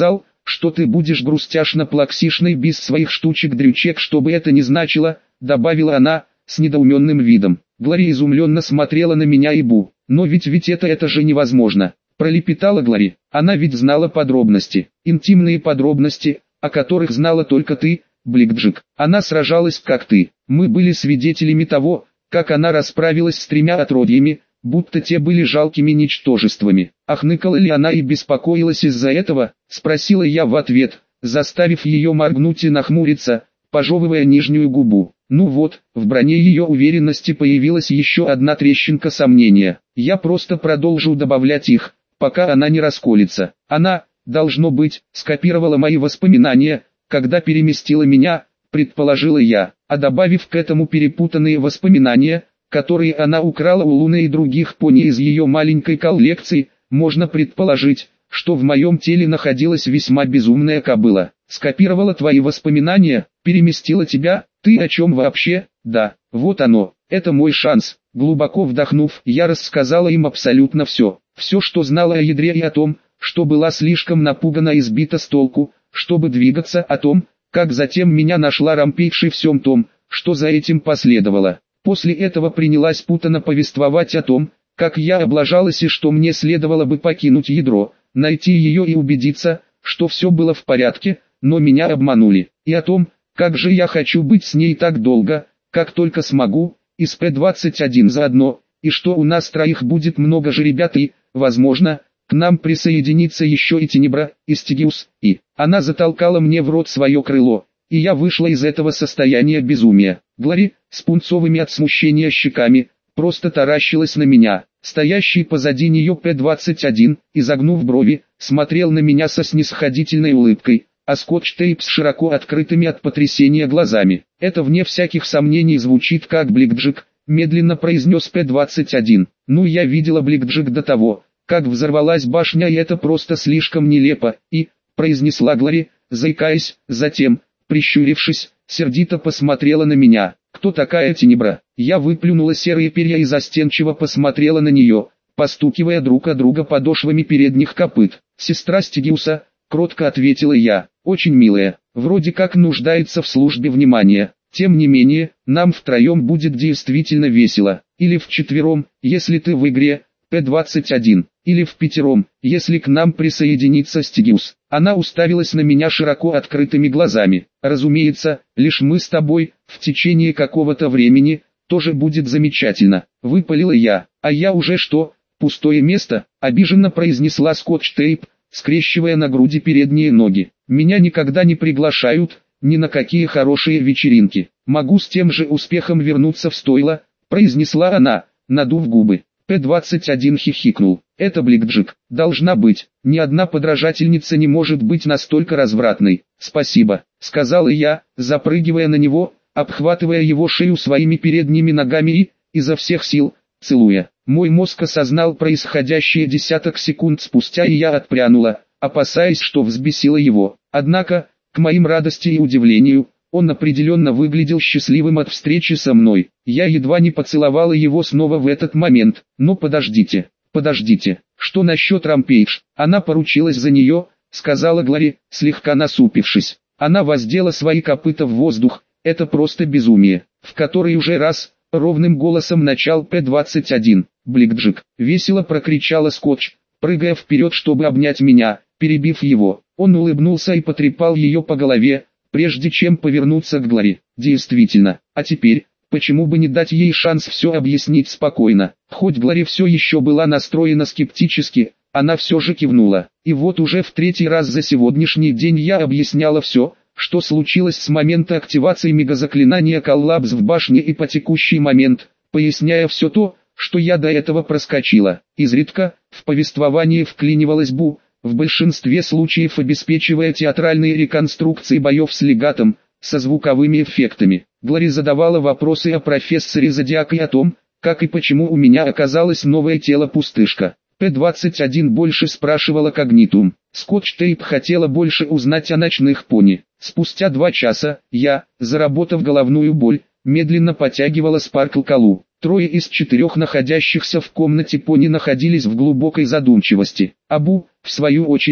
что ты будешь грустяшно-плаксишной без своих штучек-дрючек, что бы это ни значило, добавила она, с недоуменным видом. Глори изумленно смотрела на меня и Бу. Но ведь ведь это это же невозможно. Пролепетала Глори. Она ведь знала подробности, интимные подробности, о которых знала только ты, Бликджик. Она сражалась как ты. Мы были свидетелями того, как она расправилась с тремя отродьями, будто те были жалкими ничтожествами. Ахныкала ли она и беспокоилась из-за этого, спросила я в ответ, заставив ее моргнуть и нахмуриться, пожевывая нижнюю губу. Ну вот, в броне ее уверенности появилась еще одна трещинка сомнения. Я просто продолжу добавлять их, пока она не расколется. Она, должно быть, скопировала мои воспоминания, когда переместила меня, предположила я, а добавив к этому перепутанные воспоминания, которые она украла у Луны и других пони из ее маленькой коллекции, можно предположить, что в моем теле находилась весьма безумная кобыла. Скопировала твои воспоминания, переместила тебя, ты о чем вообще? Да, вот оно, это мой шанс. Глубоко вдохнув, я рассказала им абсолютно все. Все, что знала о ядре и о том, что была слишком напугана и сбита с толку, чтобы двигаться, о том, как затем меня нашла Рампейдж и всем том, что за этим последовало. После этого принялась путано повествовать о том, как я облажалась и что мне следовало бы покинуть ядро, найти ее и убедиться, что все было в порядке, но меня обманули, и о том, как же я хочу быть с ней так долго, как только смогу, и с Пэ двадцать один заодно, и что у нас троих будет много же ребят и, возможно, к нам присоединится еще и Тенебра, и Стигиус, и... Она затолкала мне в рот свое крыло, и я вышла из этого состояния безумия. Глори, с пунцовыми от смущения щеками, просто таращилась на меня. Стоящий позади нее Пэ двадцать один, изогнув брови, смотрел на меня со снисходительной улыбкой, а Скотч-Тейп с широко открытыми от потрясения глазами. «Это вне всяких сомнений звучит как Бликджик», медленно произнес Пэ двадцать один. «Ну я видела Бликджик до того, как взорвалась башня, и это просто слишком нелепо, и...» произнесла Глори, заикаясь, затем, прищурившись, сердито посмотрела на меня. «Кто такая Тенебра?» Я выплюнула серые перья и застенчиво посмотрела на нее, постукивая друг о друга подошвами передних копыт. «Сестра Стигиуса», кротко ответила я, «очень милая, вроде как нуждается в службе внимания. Тем не менее, нам втроем будет действительно весело, или вчетвером, если ты в игре, Пэ двадцать один, или в пятером, если к нам присоединится Стигиус». Она уставилась на меня широко открытыми глазами. «Разумеется, лишь мы с тобой, в течение какого-то времени, тоже будет замечательно», выпалила я. «А я уже что, пустое место?» обиженно произнесла Скотч-Тейп, скрещивая на груди передние ноги. «Меня никогда не приглашают, ни на какие хорошие вечеринки. Могу с тем же успехом вернуться в стойло», произнесла она, надув губы. Пэ двадцать один хихикнул. «Это Бликджик, должна быть, ни одна подражательница не может быть настолько развратной». «Спасибо», сказала я, запрыгивая на него, обхватывая его шею своими передними ногами и, изо всех сил, целуя. Мой мозг осознал происходящее десяток секунд спустя, и я отпрянула, опасаясь, что взбесила его. Однако, к моим радости и удивлению, он определенно выглядел счастливым от встречи со мной. Я едва не поцеловала его снова в этот момент. «Но подождите, подождите, что насчет Рампейдж?» «Она поручилась за нее», сказала Глори, слегка насупившись. Она воздела свои копыта в воздух. «Это просто безумие», в который уже раз, ровным голосом начал Пэ двадцать один. «Бликджик», весело прокричала Скотч, прыгая вперед, чтобы обнять меня, перебив его. Он улыбнулся и потрепал ее по голове, прежде чем повернуться к Глори. «Действительно, а теперь, почему бы не дать ей шанс все объяснить спокойно?» Хоть Глори все еще была настроена скептически, она все же кивнула. И вот уже в третий раз за сегодняшний день я объясняла все, что случилось с момента активации мегазаклинания коллапс в башне и по текущий момент, поясняя все то, что я до этого проскочила. Изредка, в повествование вклинивалась Бу, в большинстве случаев обеспечивая театральные реконструкции боев с легатом, со звуковыми эффектами. Глори задавала вопросы о профессоре Зодиак и о том, как и почему у меня оказалось новое тело-пустышка. Пэ двадцать один больше спрашивала Когнитум. Скотч-Тейп хотела больше узнать о ночных пони. Спустя два часа, я, заработав головную боль, медленно потягивала Спаркл-колу. Трое из четырех находящихся в комнате пони находились в глубокой задумчивости. Абу, в свою очередь,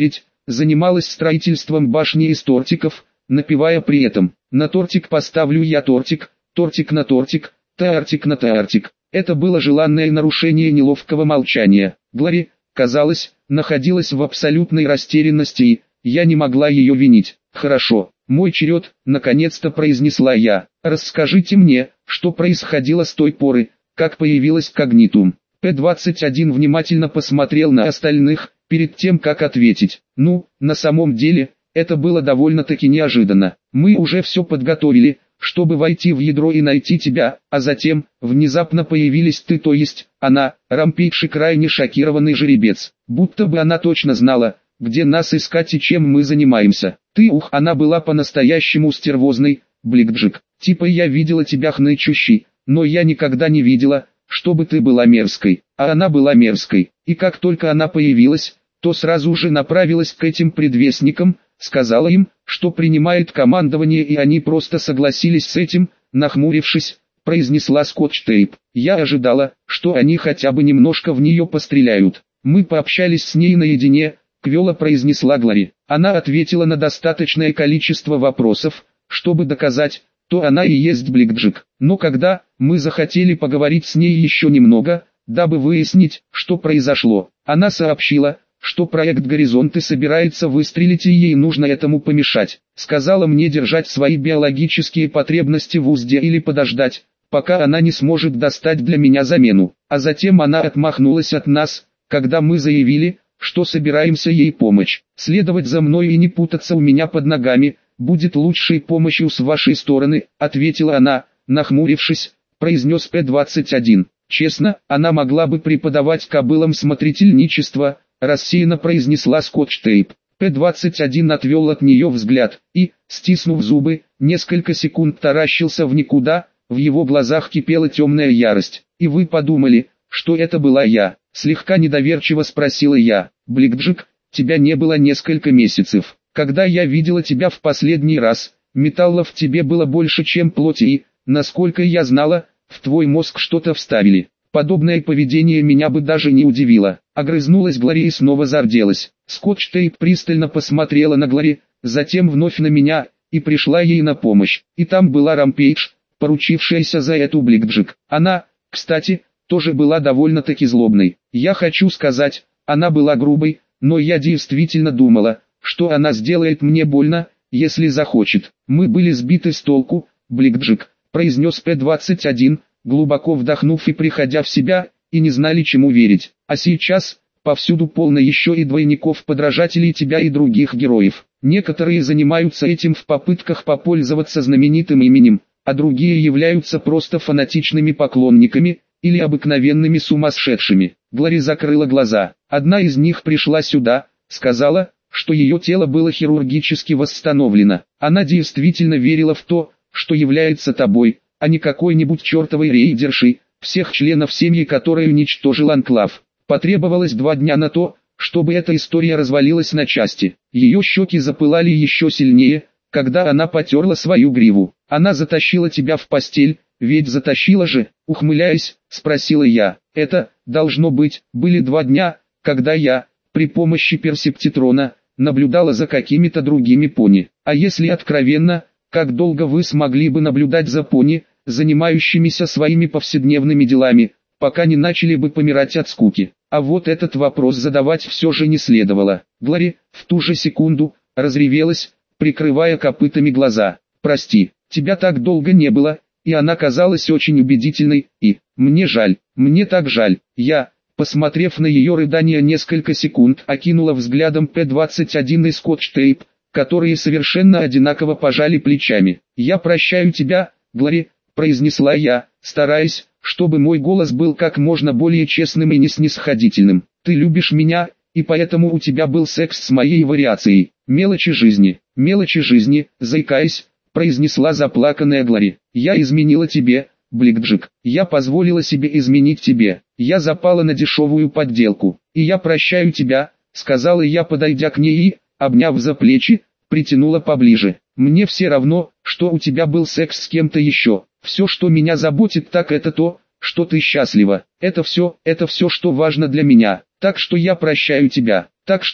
занималась строительством башни из тортиков, напевая при этом: «На тортик поставлю я тортик, тортик на тортик, тортик на тортик». Это было желанное нарушение неловкого молчания. Глори, казалось, находилась в абсолютной растерянности и я не могла ее винить. «Хорошо, мой черед», — наконец-то произнесла я. «Расскажите мне, что происходило с той поры, как появилась Когнитум». П двадцать один внимательно посмотрел на остальных, перед тем как ответить. «Ну, на самом деле, это было довольно-таки неожиданно. Мы уже все подготовили, чтобы войти в ядро и найти тебя, а затем, внезапно появились ты, то есть, она». Рампейдж и крайне шокированный жеребец, будто бы она точно знала, где нас искать и чем мы занимаемся. Ты, ух, она была по-настоящему стервозной, Бликджик. Типа я видела тебя хнычущей, но я никогда не видела, чтобы ты была мерзкой, а она была мерзкой. И как только она появилась, то сразу же направилась к этим предвестникам, сказала им, что принимает командование, и они просто согласились с этим, нахмурившись, произнесла Скотч-Тейп. Я ожидала, что они хотя бы немножко в нее постреляют. Мы пообщались с ней наедине, квело произнесла Глори. Она ответила на достаточное количество вопросов, чтобы доказать, то она и есть Бликджик. Но когда мы захотели поговорить с ней еще немного, дабы выяснить, что произошло, она сообщила, что проект «Горизонты» собирается выстрелить и ей нужно этому помешать. Сказала мне держать свои биологические потребности в узде или подождать, пока она не сможет достать для меня замену. А затем она отмахнулась от нас, когда мы заявили, что собираемся ей помочь. Следовать за мной и не путаться у меня под ногами будет лучшей помощью с вашей стороны, ответила она, нахмурившись, произнес П двадцать один. Честно, она могла бы преподавать кобылам смотрительничество, рассеянно произнесла Скотч-Тейп. П двадцать один отвел от нее взгляд и, стиснув зубы, несколько секунд таращился в никуда, в его глазах кипела темная ярость. И вы подумали, что это была я? Слегка недоверчиво спросила я. Бликджик, тебя не было несколько месяцев. Когда я видела тебя в последний раз, металла в тебе было больше, чем плоти и, насколько я знала, в твой мозг что-то вставили. Подобное поведение меня бы даже не удивило. Огрызнулась Глори и снова зарделась. Скотч-Тейп пристально посмотрела на Глори, затем вновь на меня, и пришла ей на помощь. И там была Рампейдж, поручившаяся за эту Бликджик. Она, кстати, тоже была довольно-таки злобной. Я хочу сказать, она была грубой, но я действительно думала, что она сделает мне больно, если захочет. Мы были сбиты с толку, Бликджик, произнес П двадцать один, глубоко вдохнув и приходя в себя, и не знали, чему верить. А сейчас, повсюду полно еще и двойников-подражателей тебя и других героев. Некоторые занимаются этим в попытках попользоваться знаменитым именем, а другие являются просто фанатичными поклонниками, или обыкновенными сумасшедшими. Глори закрыла глаза. Одна из них пришла сюда, сказала, что ее тело было хирургически восстановлено. Она действительно верила в то, что является тобой, а не какой-нибудь чертовой рейдершей, всех членов семьи которой уничтожил Анклав. Потребовалось два дня на то, чтобы эта история развалилась на части. Ее щеки запылали еще сильнее, когда она потерла свою гриву. Она затащила тебя в постель, ведь затащила же, ухмыляясь, спросила я. Это, должно быть, были два дня, когда я, при помощи персептитрона, наблюдала за какими-то другими пони. А если откровенно, как долго вы смогли бы наблюдать за пони, занимающимися своими повседневными делами, пока не начали бы помирать от скуки? А вот этот вопрос задавать все же не следовало. Глори, в ту же секунду, разревелась, прикрывая копытами глаза. «Прости, тебя так долго не было», и она казалась очень убедительной, и, мне жаль, мне так жаль. Я, посмотрев на ее рыдания несколько секунд, окинула взглядом П двадцать один и Скотч-Тейп, которые совершенно одинаково пожали плечами. «Я прощаю тебя, Глори», произнесла я, стараясь, чтобы мой голос был как можно более честным и неснисходительным. «Ты любишь меня, и поэтому у тебя был секс с моей вариацией. Мелочи жизни, мелочи жизни», заикаясь, произнесла заплаканная Глори. «Я изменила тебе, Бликджик. Я позволила себе изменить тебе. Я запала на дешевую подделку. И я прощаю тебя», сказала я, подойдя к ней и, обняв за плечи, притянула поближе. «Мне все равно, что у тебя был секс с кем-то еще. Все, что меня заботит, так это то, что ты счастлива. Это все, это все, что важно для меня. Так что я прощаю тебя. Так что,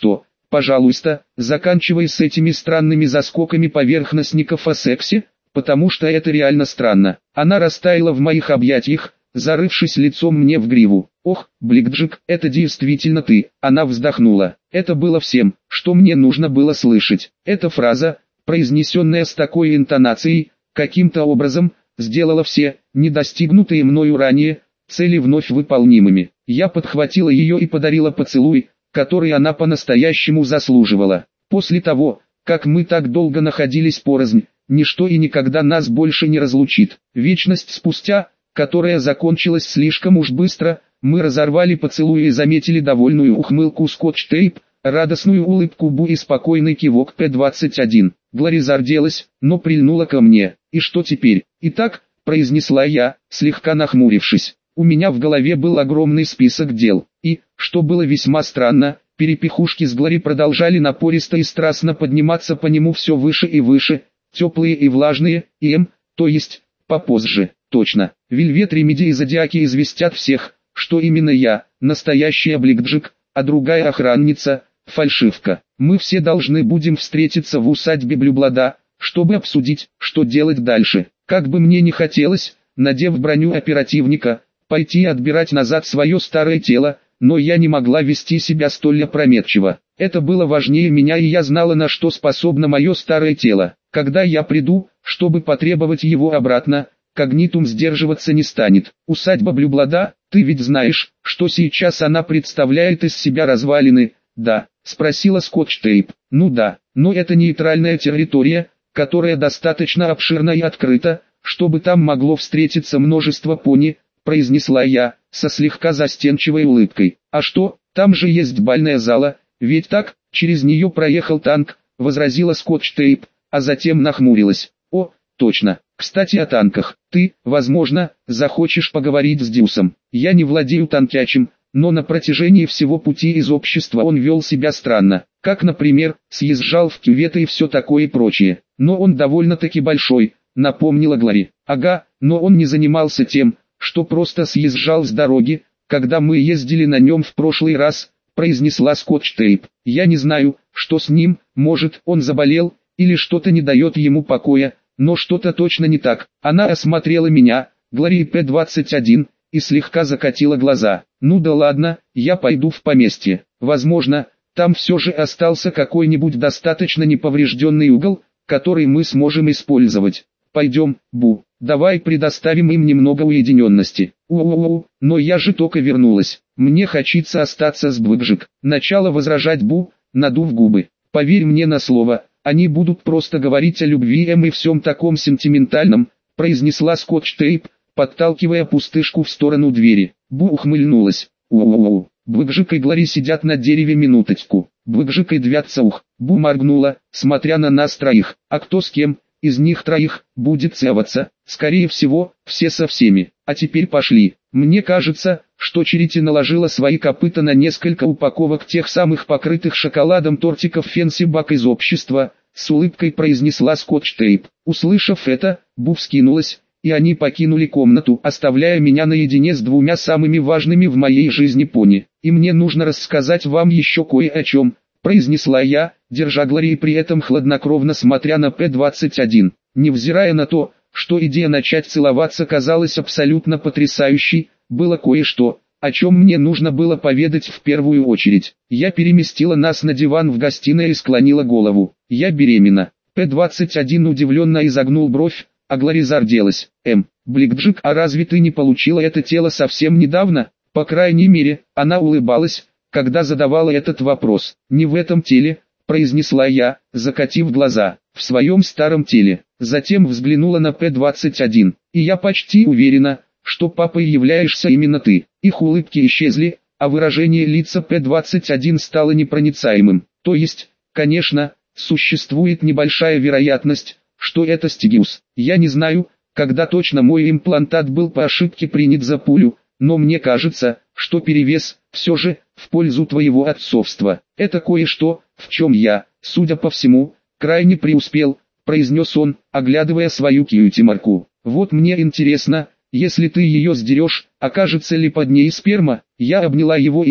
пожалуйста, заканчивай с этими странными заскоками поверхностников о сексе, потому что это реально странно. Она растаяла в моих объятиях, зарывшись лицом мне в гриву. Ох, Бликджик, это действительно ты. Она вздохнула. Это было всем, что мне нужно было слышать. Эта фраза, произнесенная с такой интонацией, каким-то образом, сделала все, недостигнутые мною ранее, цели вновь выполнимыми. Я подхватила ее и подарила поцелуй, который она по-настоящему заслуживала. После того, как мы так долго находились порознь, ничто и никогда нас больше не разлучит. Вечность спустя, которая закончилась слишком уж быстро, мы разорвали поцелуй и заметили довольную ухмылку Скотч-Тейп, радостную улыбку Бу и спокойный кивок П двадцать один. Глори зарделась, но прильнула ко мне. «И что теперь?» «Итак», — произнесла я, слегка нахмурившись. У меня в голове был огромный список дел, и, что было весьма странно, перепихушки с Глори продолжали напористо и страстно подниматься по нему все выше и выше, теплые и влажные, и М, то есть, попозже, точно. Вельвет Ремеди и Зодиаки известят всех, что именно я, настоящая Бликджик, а другая охранница, фальшивка. Мы все должны будем встретиться в усадьбе Блюблада, чтобы обсудить, что делать дальше. Как бы мне не хотелось, надев броню оперативника, пойти отбирать назад свое старое тело, но я не могла вести себя столь опрометчиво. Это было важнее меня, и я знала, на что способно мое старое тело. Когда я приду, чтобы потребовать его обратно, Когнитум сдерживаться не станет. Усадьба Блюблада, ты ведь знаешь, что сейчас она представляет из себя развалины, да? Спросила Скотч-Тейп. Ну да, но это нейтральная территория, которая достаточно обширна и открыта, чтобы там могло встретиться множество пони, произнесла я, со слегка застенчивой улыбкой. А что, там же есть бальная зала, ведь так, через нее проехал танк, возразила Скотч-Тейп, а затем нахмурилась. О, точно, кстати о танках, ты, возможно, захочешь поговорить с Дюсом. Я не владею танкячим, но на протяжении всего пути из общества он вел себя странно, как, например, съезжал в кюветы и все такое и прочее. Но он довольно-таки большой, напомнила Глори. Ага, но он не занимался тем, что просто съезжал с дороги, когда мы ездили на нем в прошлый раз, произнесла Скотч-Тейп. Я не знаю, что с ним, может, он заболел, или что-то не дает ему покоя, но что-то точно не так. Она осмотрела меня, Глори П двадцать один, и слегка закатила глаза. Ну да ладно, я пойду в поместье. Возможно, там все же остался какой-нибудь достаточно неповрежденный угол, который мы сможем использовать. Пойдем, Бу, давай предоставим им немного уединенности. У-у-у, но я же только вернулась. Мне хочется остаться с Бликджик. Начала возражать Бу, надув губы. Поверь мне на слово, они будут просто говорить о любви Эм и всем таком сентиментальном, произнесла Скотч-Тейп, подталкивая пустышку в сторону двери. Бу ухмыльнулась. У-у-у, Бликджик и Глори сидят на дереве минуточку. Бликджик и Двяцаух. Бу моргнула, смотря на нас троих. А кто с кем? Из них троих будет цеваться, скорее всего, все со всеми. А теперь пошли. Мне кажется, что Черити наложила свои копыта на несколько упаковок тех самых покрытых шоколадом тортиков Фенси Бак из общества, с улыбкой произнесла Скотч-Тейп. Услышав это, Бу вскинулась, и они покинули комнату, оставляя меня наедине с двумя самыми важными в моей жизни пони. И мне нужно рассказать вам еще кое о чем, произнесла я, держа Глори и при этом хладнокровно смотря на П двадцать один. Невзирая на то, что идея начать целоваться казалась абсолютно потрясающей, было кое-что, о чем мне нужно было поведать в первую очередь. Я переместила нас на диван в гостиной и склонила голову. Я беременна. П двадцать один удивленно изогнул бровь, а Глори зарделась. Эм, Бликджик, а разве ты не получила это тело совсем недавно? По крайней мере, она улыбалась, когда задавала этот вопрос. Не в этом теле, произнесла я, закатив глаза, в своем старом теле. Затем взглянула на П двадцать один, и я почти уверена, что папой являешься именно ты. Их улыбки исчезли, а выражение лица П двадцать один стало непроницаемым. То есть, конечно, существует небольшая вероятность, что это Стигиус. Я не знаю, когда точно мой имплантат был по ошибке принят за пулю, но мне кажется, что перевес, все же, в пользу твоего отцовства. Это кое-что, в чем я, судя по всему, крайне преуспел, произнес он, оглядывая свою кьюти-марку. Вот мне интересно, если ты ее сдерешь, окажется ли под ней сперма? Я обняла его, и он,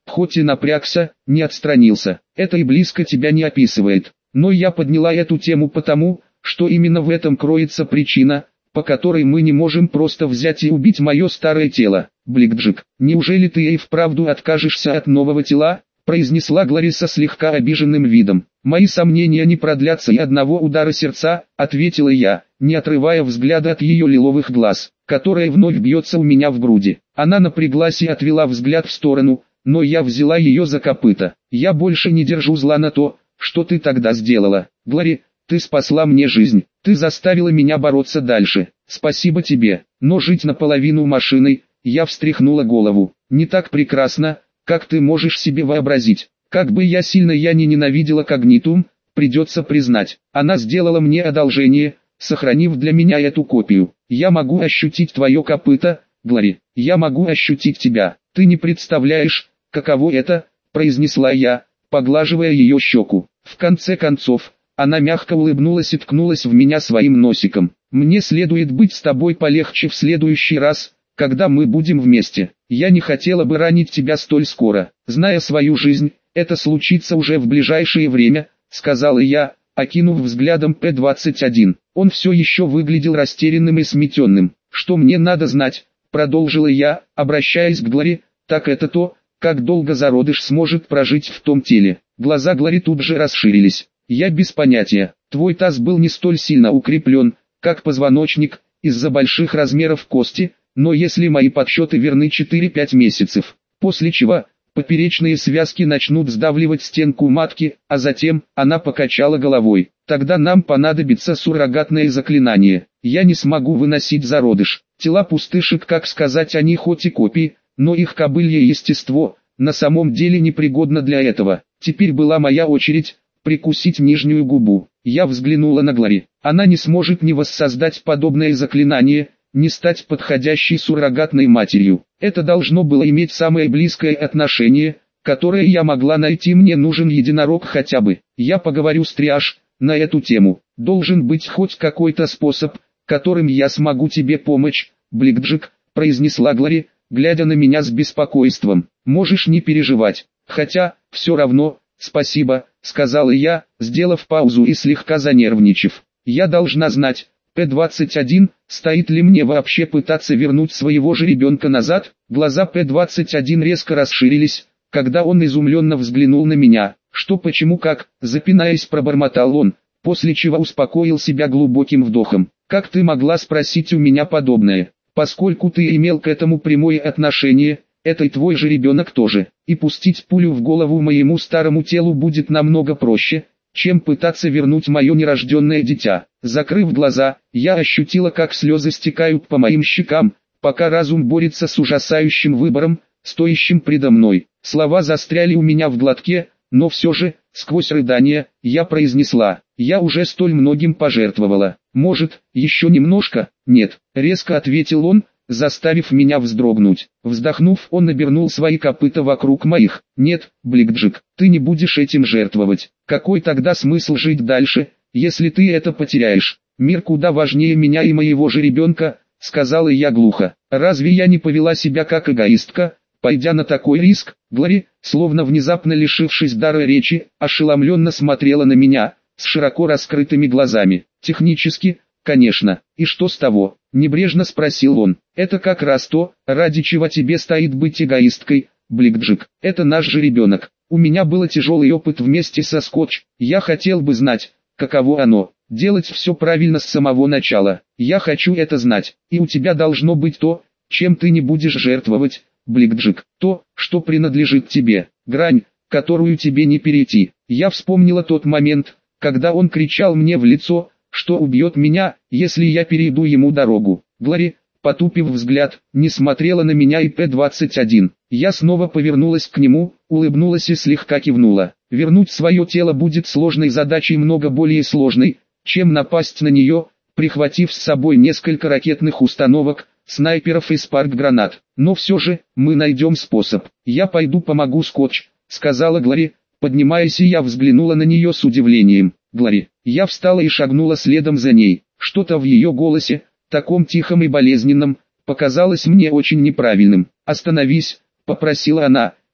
хоть и напрягся, не отстранился. Это и близко тебя не описывает. Но я подняла эту тему потому, что именно в этом кроется причина, по которой мы не можем просто взять и убить мое старое тело. Бликджик, неужели ты и вправду откажешься от нового тела? Произнесла Глори со слегка обиженным видом. Мои сомнения не продлятся и одного удара сердца, ответила я, не отрывая взгляда от ее лиловых глаз, которая вновь бьется у меня в груди. Она напряглась и отвела взгляд в сторону, но я взяла ее за копыто. Я больше не держу зла на то, что ты тогда сделала. Глори, ты спасла мне жизнь, ты заставила меня бороться дальше. Спасибо тебе, но жить наполовину машиной, я встряхнула голову, не так прекрасно, как ты можешь себе вообразить. Как бы я сильно я не ненавидела Когнитум, придется признать, она сделала мне одолжение, сохранив для меня эту копию. Я могу ощутить твое копыто, Глори, я могу ощутить тебя. Ты не представляешь, каково это, произнесла я, поглаживая ее щеку. В конце концов, она мягко улыбнулась и ткнулась в меня своим носиком. Мне следует быть с тобой полегче в следующий раз, когда мы будем вместе. Я не хотела бы ранить тебя столь скоро. Зная свою жизнь, это случится уже в ближайшее время, сказала я, окинув взглядом П двадцать один. Он все еще выглядел растерянным и сметенным. Что мне надо знать, продолжила я, обращаясь к Глори, так это то, как долго зародыш сможет прожить в том теле. Глаза Глори тут же расширились. Я без понятия. Твой таз был не столь сильно укреплен, как позвоночник, из-за больших размеров кости, но если мои подсчеты верны четыре-пять месяцев, после чего поперечные связки начнут сдавливать стенку матки, а затем она покачала головой. Тогда нам понадобится суррогатное заклинание. Я не смогу выносить зародыш. Тела пустышек, как сказать, они хоть и копии, но их кобылье естество на самом деле непригодно для этого. Теперь была моя очередь прикусить нижнюю губу. Я взглянула на Глори. Она не сможет ни воссоздать подобное заклинание, не стать подходящей суррогатной матерью. Это должно было иметь самое близкое отношение, которое я могла найти. Мне нужен единорог хотя бы. Я поговорю с Триаш на эту тему. Должен быть хоть какой-то способ, которым я смогу тебе помочь, Бликджик, произнесла Глори, глядя на меня с беспокойством. Можешь не переживать. Хотя, все равно, спасибо, сказала я, сделав паузу и слегка занервничав. Я должна знать, П двадцать один, стоит ли мне вообще пытаться вернуть своего же ребенка назад? Глаза П двадцать один резко расширились, когда он изумленно взглянул на меня. Что, почему, как, запинаясь, пробормотал он, после чего успокоил себя глубоким вдохом. Как ты могла спросить у меня подобное? Поскольку ты имел к этому прямое отношение, это и твой же ребенок тоже. И пустить пулю в голову моему старому телу будет намного проще, чем пытаться вернуть мое нерожденное дитя. Закрыв глаза, я ощутила, как слезы стекают по моим щекам, пока разум борется с ужасающим выбором, стоящим предо мной. Слова застряли у меня в глотке, но все же, сквозь рыдания, я произнесла: «Я уже столь многим пожертвовала. Может, еще немножко?» «Нет», — резко ответил он, заставив меня вздрогнуть. Вздохнув, он обернул свои копыта вокруг моих. «Нет, Бликджик, ты не будешь этим жертвовать. Какой тогда смысл жить дальше, если ты это потеряешь? Мир куда важнее меня и моего же ребенка», — сказала я глухо. «Разве я не повела себя как эгоистка, пойдя на такой риск?» Глори, словно внезапно лишившись дара речи, ошеломленно смотрела на меня, с широко раскрытыми глазами. «Технически, конечно. И что с того?» — небрежно спросил он. «Это как раз то, ради чего тебе стоит быть эгоисткой, Бликджик. Это наш же ребенок. У меня был тяжелый опыт вместе со Скотч. Я хотел бы знать, каково оно, делать все правильно с самого начала. Я хочу это знать. И у тебя должно быть то, чем ты не будешь жертвовать, Бликджик. То, что принадлежит тебе. Грань, которую тебе не перейти». Я вспомнила тот момент, когда он кричал мне в лицо, что убьет меня, если я перейду ему дорогу. Глори, потупив взгляд, не смотрела на меня и П двадцать один. Я снова повернулась к нему, улыбнулась и слегка кивнула. Вернуть свое тело будет сложной задачей, много более сложной, чем напасть на нее, прихватив с собой несколько ракетных установок, снайперов и спарк-гранат. Но все же, мы найдем способ. Я пойду помогу Скотч, сказала Глори, поднимаясь, и я взглянула на нее с удивлением. Глори. Я встала и шагнула следом за ней. Что-то в ее голосе, таком тихом и болезненном, показалось мне очень неправильным. «Остановись», — попросила она,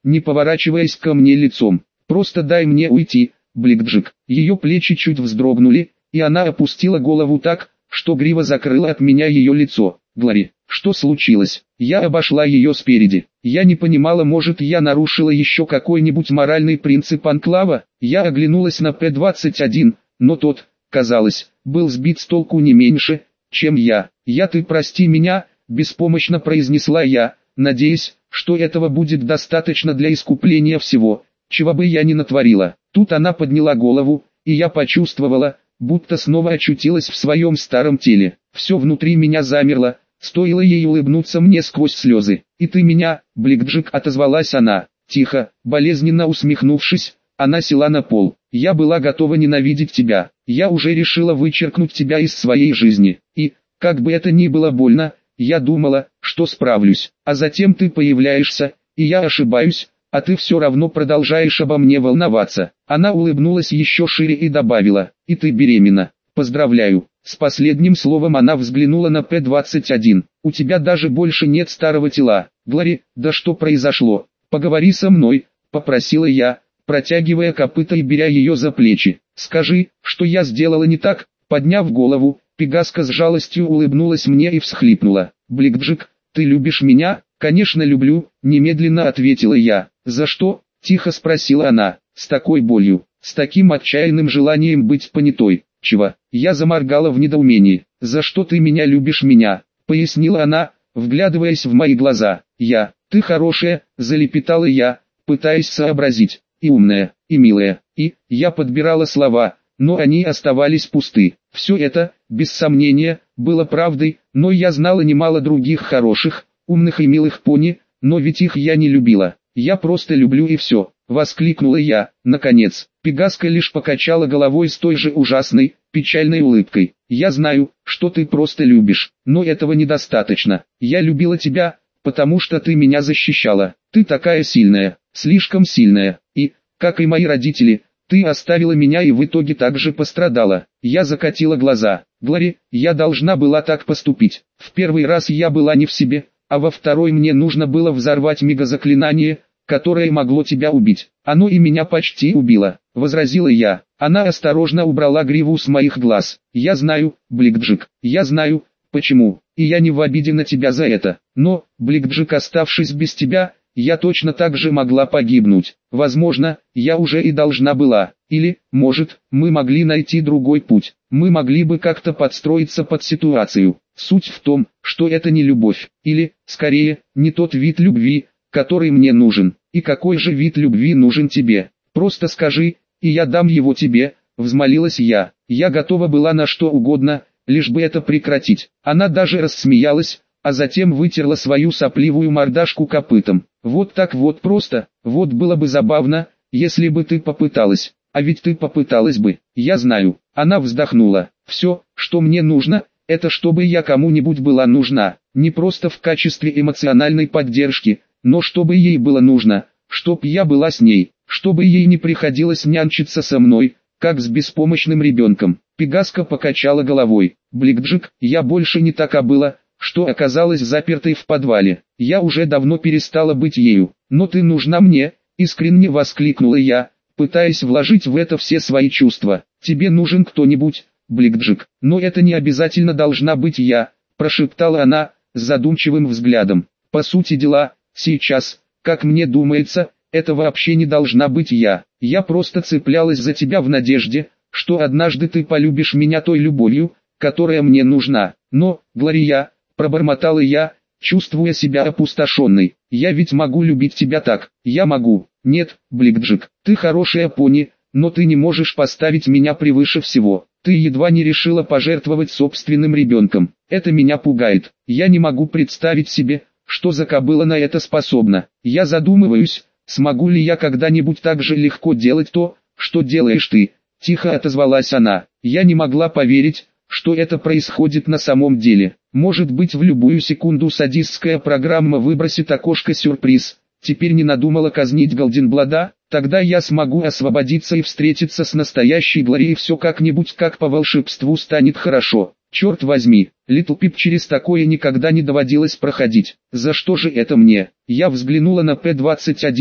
не поворачиваясь ко мне лицом. «Просто дай мне уйти, Блэкджек». Ее плечи чуть вздрогнули, и она опустила голову так, что грива закрыла от меня ее лицо. «Глори, что случилось?» Я обошла ее спереди. Я не понимала, может, я нарушила еще какой-нибудь моральный принцип анклава. Я оглянулась на П двадцать один, но тот, казалось, был сбит с толку не меньше, чем я. «Я ты прости меня», — беспомощно произнесла я, надеясь, что этого будет достаточно для искупления всего, чего бы я ни натворила. Тут она подняла голову, и я почувствовала, будто снова очутилась в своем старом теле. Все внутри меня замерло, стоило ей улыбнуться мне сквозь слезы. «И ты меня, Блэкджек», — отозвалась она. Тихо, болезненно усмехнувшись, она села на пол. «Я была готова ненавидеть тебя. Я уже решила вычеркнуть тебя из своей жизни. И, как бы это ни было больно, я думала, что справлюсь. А затем ты появляешься, и я ошибаюсь, а ты все равно продолжаешь обо мне волноваться». Она улыбнулась еще шире и добавила: «И ты беременна. Поздравляю». С последним словом она взглянула на П двадцать один. «У тебя даже больше нет старого тела. Глори, да что произошло? Поговори со мной», — попросила я, протягивая копыта и беря ее за плечи. «Скажи, что я сделала не так». Подняв голову, Пегаска с жалостью улыбнулась мне и всхлипнула. «Блэкджек, ты любишь меня?» «Конечно люблю», — немедленно ответила я. «За что?» — тихо спросила она, с такой болью, с таким отчаянным желанием быть понятой. «Чего?» Я заморгала в недоумении. «За что ты меня любишь меня?» — пояснила она, вглядываясь в мои глаза. «Я, ты хорошая», — залепетала я, пытаясь сообразить, «и умная, и милая». И, я подбирала слова, но они оставались пусты. Все это, без сомнения, было правдой, но я знала немало других хороших, умных и милых пони, но ведь их я не любила. «Я просто люблю и все», — воскликнула я, наконец. Пегаска лишь покачала головой с той же ужасной, печальной улыбкой. «Я знаю, что ты просто любишь, но этого недостаточно. Я любила тебя, потому что ты меня защищала. Ты такая сильная, слишком сильная, и, как и мои родители, ты оставила меня и в итоге также пострадала». Я закатила глаза. «Глори, я должна была так поступить. В первый раз я была не в себе, а во второй мне нужно было взорвать мегазаклинание, которое могло тебя убить. Оно и меня почти убило», — возразила я. Она осторожно убрала гриву с моих глаз. «Я знаю, Блэкджек, я знаю, почему, и я не в обиде на тебя за это. Но, Блэкджек, оставшись без тебя, я точно так же могла погибнуть. Возможно, я уже и должна была. Или, может, мы могли найти другой путь. Мы могли бы как-то подстроиться под ситуацию. Суть в том, что это не любовь. Или, скорее, не тот вид любви, который мне нужен. И какой же вид любви нужен тебе? Просто скажи, и я дам его тебе», — взмолилась я. Я готова была на что угодно, лишь бы это прекратить. Она даже рассмеялась, а затем вытерла свою сопливую мордашку копытом. «Вот так вот просто, вот было бы забавно, если бы ты попыталась. А ведь ты попыталась бы, я знаю». Она вздохнула. «Все, что мне нужно, это чтобы я кому-нибудь была нужна. Не просто в качестве эмоциональной поддержки, но чтобы ей было нужно, чтоб я была с ней, чтобы ей не приходилось нянчиться со мной, как с беспомощным ребенком». Пегаска покачала головой. «Блэкджек, я больше не така была, что оказалась запертой в подвале. Я уже давно перестала быть ею. Но ты нужна мне», — искренне воскликнула я, пытаясь вложить в это все свои чувства. «Тебе нужен кто-нибудь, Блэкджек, но это не обязательно должна быть я», — прошептала она, с задумчивым взглядом. «По сути дела, сейчас, как мне думается, это вообще не должна быть я. Я просто цеплялась за тебя в надежде, что однажды ты полюбишь меня той любовью, которая мне нужна. Но, Глория, пробормотала я, чувствуя себя опустошенной. Я ведь могу любить тебя так, я могу». «Нет, Блэкджек, ты хорошая пони, но ты не можешь поставить меня превыше всего. Ты едва не решила пожертвовать собственным ребенком. Это меня пугает. Я не могу представить себе, что за кобыла на это способна. Я задумываюсь, смогу ли я когда-нибудь так же легко делать то, что делаешь ты», — тихо отозвалась она. Я не могла поверить, что это происходит на самом деле. Может быть, в любую секунду садистская программа выбросит окошко-сюрприз. Теперь не надумала казнить Голденблада? Тогда я смогу освободиться и встретиться с настоящей Глорией, и все как-нибудь как по волшебству станет хорошо. Черт возьми, Литл Пип, через такое никогда не доводилось проходить. За что же это мне? Я взглянула на П двадцать один,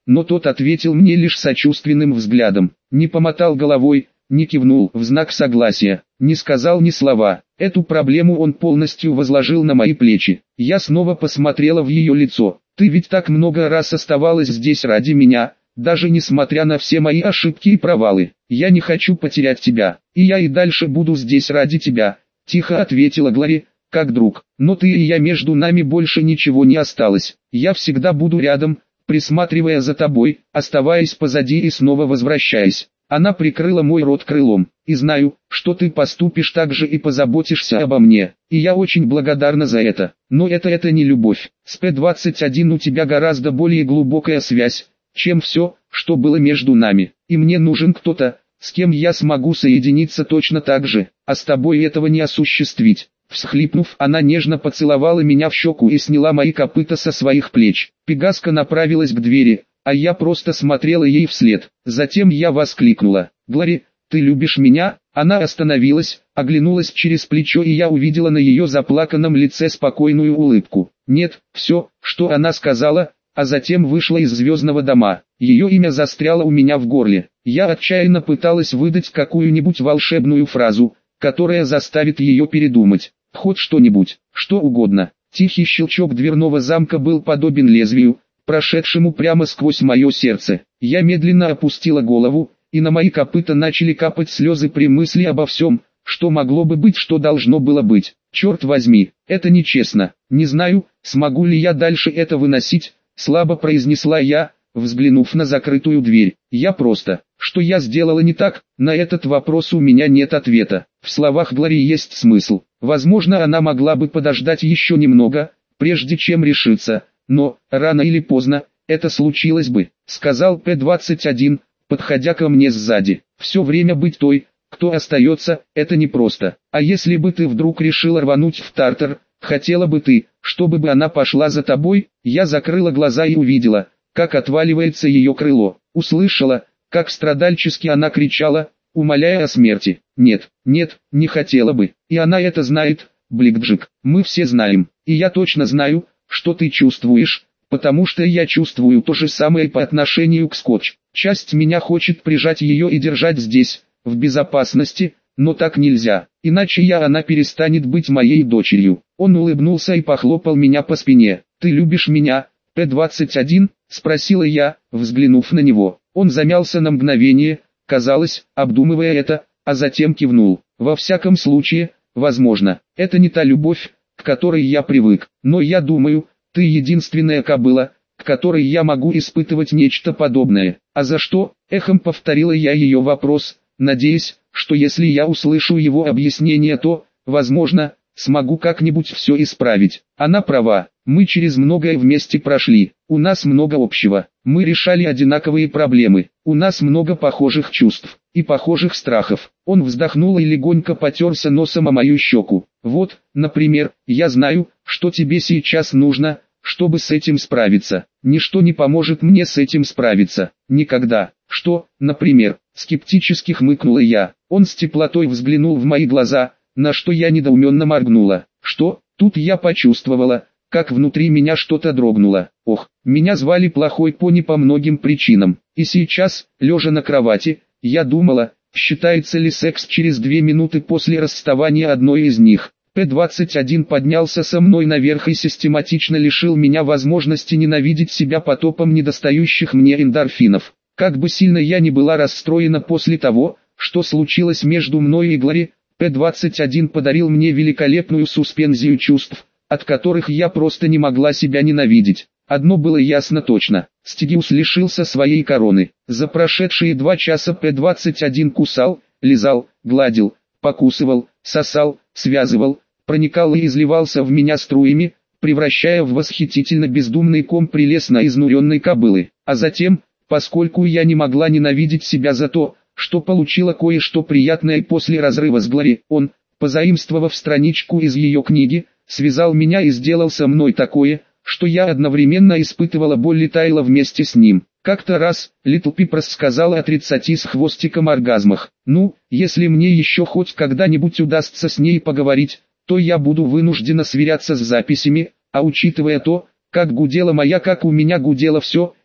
но тот ответил мне лишь сочувственным взглядом, не помотал головой, не кивнул в знак согласия, не сказал ни слова. Эту проблему он полностью возложил на мои плечи. Я снова посмотрела в ее лицо. «Ты ведь так много раз оставалась здесь ради меня, даже несмотря на все мои ошибки и провалы. Я не хочу потерять тебя, и я и дальше буду здесь ради тебя», — тихо ответила Глори, как друг. «Но ты и я, между нами больше ничего не осталось. Я всегда буду рядом, присматривая за тобой, оставаясь позади и снова возвращаясь». Она прикрыла мой рот крылом. «И знаю, что ты поступишь так же и позаботишься обо мне, и я очень благодарна за это. Но это это не любовь. С П двадцать один у тебя гораздо более глубокая связь, чем все, что было между нами. И мне нужен кто-то, с кем я смогу соединиться точно так же, а с тобой этого не осуществить». Всхлипнув, она нежно поцеловала меня в щеку и сняла мои копыта со своих плеч. Пегаска направилась к двери, а я просто смотрела ей вслед. Затем я воскликнула: «Глори, ты любишь меня?» Она остановилась, оглянулась через плечо, и я увидела на ее заплаканном лице спокойную улыбку. Нет, все, что она сказала, а затем вышла из звездного дома. Ее имя застряло у меня в горле. Я отчаянно пыталась выдать какую-нибудь волшебную фразу, которая заставит ее передумать. Хоть что-нибудь, что угодно. Тихий щелчок дверного замка был подобен лезвию, прошедшему прямо сквозь мое сердце. Я медленно опустила голову, и на мои копыта начали капать слезы при мысли обо всем, что могло бы быть, что должно было быть. Черт возьми, это нечестно. Не знаю, смогу ли я дальше это выносить, слабо произнесла я, взглянув на закрытую дверь. Я просто... Что я сделала не так? На этот вопрос у меня нет ответа. В словах Глори есть смысл. Возможно, она могла бы подождать еще немного, прежде чем решиться, но, рано или поздно, это случилось бы, сказал П двадцать один, подходя ко мне сзади. Все время быть той, кто остается, это непросто. А если бы ты вдруг решила рвануть в Тартар, хотела бы ты, чтобы бы она пошла за тобой? Я закрыла глаза и увидела, как отваливается ее крыло. Услышала, как страдальчески она кричала, умоляя о смерти. Нет, нет, не хотела бы. И она это знает, Бликджик. Мы все знаем. И я точно знаю, что ты чувствуешь, потому что я чувствую то же самое по отношению к Скотч. Часть меня хочет прижать ее и держать здесь, в безопасности, но так нельзя. Иначе я она перестанет быть моей дочерью. Он улыбнулся и похлопал меня по спине. Ты любишь меня, П двадцать один? Спросила я, взглянув на него. Он замялся на мгновение, казалось, обдумывая это, а затем кивнул. Во всяком случае, возможно, это не та любовь, к которой я привык, но я думаю, ты единственная кобыла, к которой я могу испытывать нечто подобное. А за что? Эхом повторила я ее вопрос, надеясь, что если я услышу его объяснение, то, возможно, смогу как-нибудь все исправить. Она права, мы через многое вместе прошли, у нас много общего, мы решали одинаковые проблемы, у нас много похожих чувств и похожих страхов. Он вздохнул и легонько потерся носом о мою щеку. Вот, например, я знаю, что тебе сейчас нужно, чтобы с этим справиться. Ничто не поможет мне с этим справиться. Никогда. Что, например? Скептически хмыкнула я. Он с теплотой взглянул в мои глаза, на что я недоуменно моргнула. Что? Тут я почувствовала, как внутри меня что-то дрогнуло. Ох, меня звали Плохой Пони по многим причинам. И сейчас, лежа на кровати, я думала, считается ли секс через две минуты после расставания одной из них. П двадцать один поднялся со мной наверх и систематично лишил меня возможности ненавидеть себя потоком недостающих мне эндорфинов. Как бы сильно я ни была расстроена после того, что случилось между мной и Глори, П двадцать один подарил мне великолепную суспензию чувств, от которых я просто не могла себя ненавидеть. Одно было ясно точно, Стигиус лишился своей короны. За прошедшие два часа П двадцать один кусал, лизал, гладил, покусывал, сосал, связывал, проникал и изливался в меня струями, превращая в восхитительно бездумный ком прелестно изнуренной кобылы. А затем, поскольку я не могла ненавидеть себя за то, что получила кое-что приятное после разрыва с Глори, он, позаимствовав страничку из ее книги, связал меня и сделал со мной такое, что я одновременно испытывала боль и таяла вместе с ним. Как-то раз, Литл Пип рассказала о тридцати с хвостиком оргазмах. Ну, если мне еще хоть когда-нибудь удастся с ней поговорить, то я буду вынуждена сверяться с записями, а учитывая то, как гудела моя, как у меня гудело все,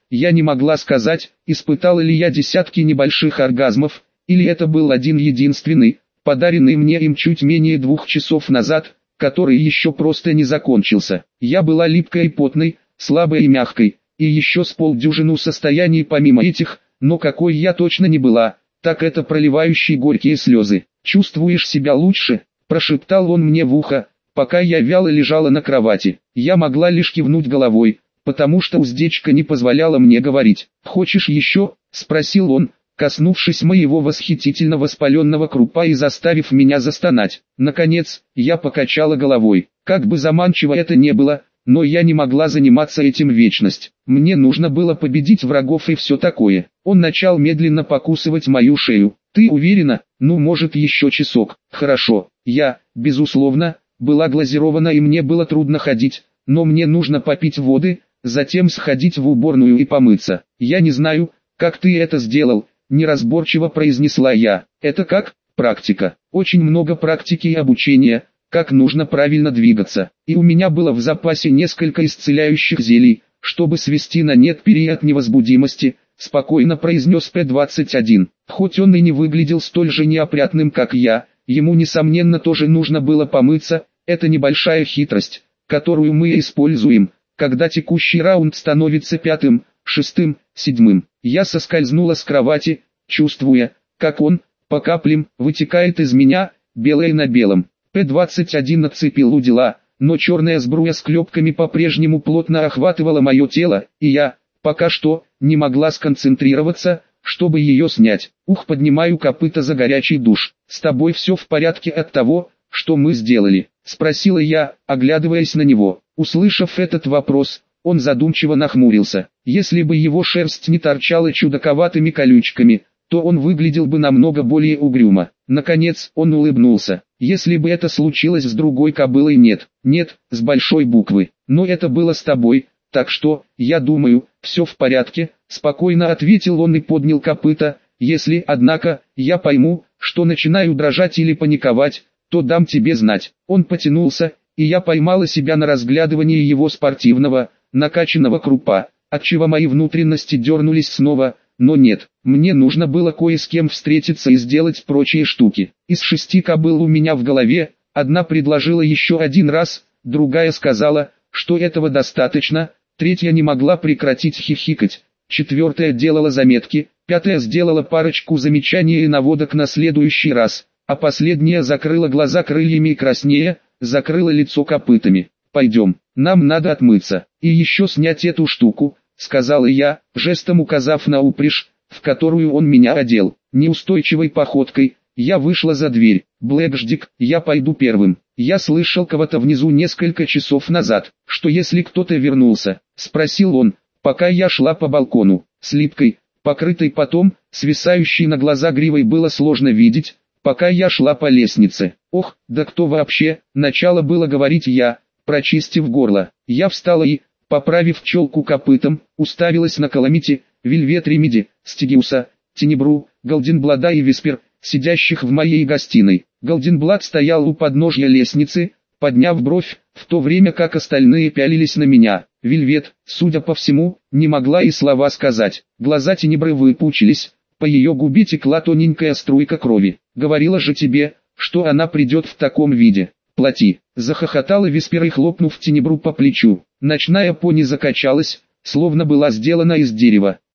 я не могла сказать, испытала ли я десятки небольших оргазмов, или это был один единственный, подаренный мне им чуть менее двух часов назад, который еще просто не закончился. Я была липкой и потной, слабой и мягкой, и еще с полдюжину состояний помимо этих, но какой я точно не была, так это проливающие горькие слезы. «Чувствуешь себя лучше?» – прошептал он мне в ухо, пока я вяло лежала на кровати. Я могла лишь кивнуть головой, потому что уздечка не позволяла мне говорить. «Хочешь еще?» – спросил он, коснувшись моего восхитительно воспаленного крупа и заставив меня застонать. Наконец, я покачала головой. Как бы заманчиво это не было, но я не могла заниматься этим вечность. Мне нужно было победить врагов и все такое. Он начал медленно покусывать мою шею. «Ты уверена? Ну, может, еще часок?» «Хорошо». Я, безусловно, была глазирована и мне было трудно ходить, но мне нужно попить воды, затем сходить в уборную и помыться. «Я не знаю, как ты это сделал», — неразборчиво произнесла я. «Это как?» «Практика. Очень много практики и обучения, как нужно правильно двигаться. И у меня было в запасе несколько исцеляющих зелий, чтобы свести на нет период невозбудимости», — спокойно произнес П двадцать один. Хоть он и не выглядел столь же неопрятным, как я, ему несомненно тоже нужно было помыться. Это небольшая хитрость, которую мы используем, когда текущий раунд становится пятым, шестым, седьмым. Я соскользнула с кровати, чувствуя, как он, по каплям, вытекает из меня, белое на белом. П двадцать один нацепил удила, но черная сбруя с клепками по-прежнему плотно охватывала мое тело, и я, пока что, не могла сконцентрироваться, чтобы ее снять. Ух, поднимаю копыта за горячий душ. «С тобой все в порядке от того, что мы сделали?» — спросила я, оглядываясь на него. Услышав этот вопрос, он задумчиво нахмурился. Если бы его шерсть не торчала чудаковатыми колючками, то он выглядел бы намного более угрюмо. Наконец, он улыбнулся. «Если бы это случилось с другой кобылой, нет, нет, с большой буквы. Но это было с тобой, так что, я думаю, все в порядке», — спокойно ответил он и поднял копыта. «Если, однако, я пойму, что начинаю дрожать или паниковать, то дам тебе знать». Он потянулся, и я поймала себя на разглядывании его спортивного, накачанного крупа, отчего мои внутренности дернулись снова, но нет, мне нужно было кое с кем встретиться и сделать прочие штуки. Из шести кобыл у меня в голове, одна предложила еще один раз, другая сказала, что этого достаточно, третья не могла прекратить хихикать, четвертая делала заметки, пятая сделала парочку замечаний и наводок на следующий раз, а последняя закрыла глаза крыльями и краснея, закрыла лицо копытами. «Пойдем, нам надо отмыться, и еще снять эту штуку», — сказала я, жестом указав на упряжь, в которую он меня одел. Неустойчивой походкой я вышла за дверь. «Блэкждик, я пойду первым. Я слышал кого-то внизу несколько часов назад. Что если кто-то вернулся?» — спросил он, пока я шла по балкону. С липкой, покрытой потом, свисающей на глаза гривой было сложно видеть, пока я шла по лестнице. «Ох, да кто вообще?» — начало было говорить я, прочистив горло. Я встала и, поправив челку копытом, уставилась на Каламити, Вельвет Ремеди, Стигиуса, Тенебру, Голденблада и Виспер, сидящих в моей гостиной. Голденблад стоял у подножья лестницы, подняв бровь, в то время как остальные пялились на меня. Вельвет, судя по всему, не могла и слова сказать. Глаза Тенебры выпучились, по ее губе текла тоненькая струйка крови. «Говорила же тебе, что она придет в таком виде. Плати!» — захохотала Виспер и, хлопнув Тенебру по плечу. Ночная пони закачалась, словно была сделана из дерева.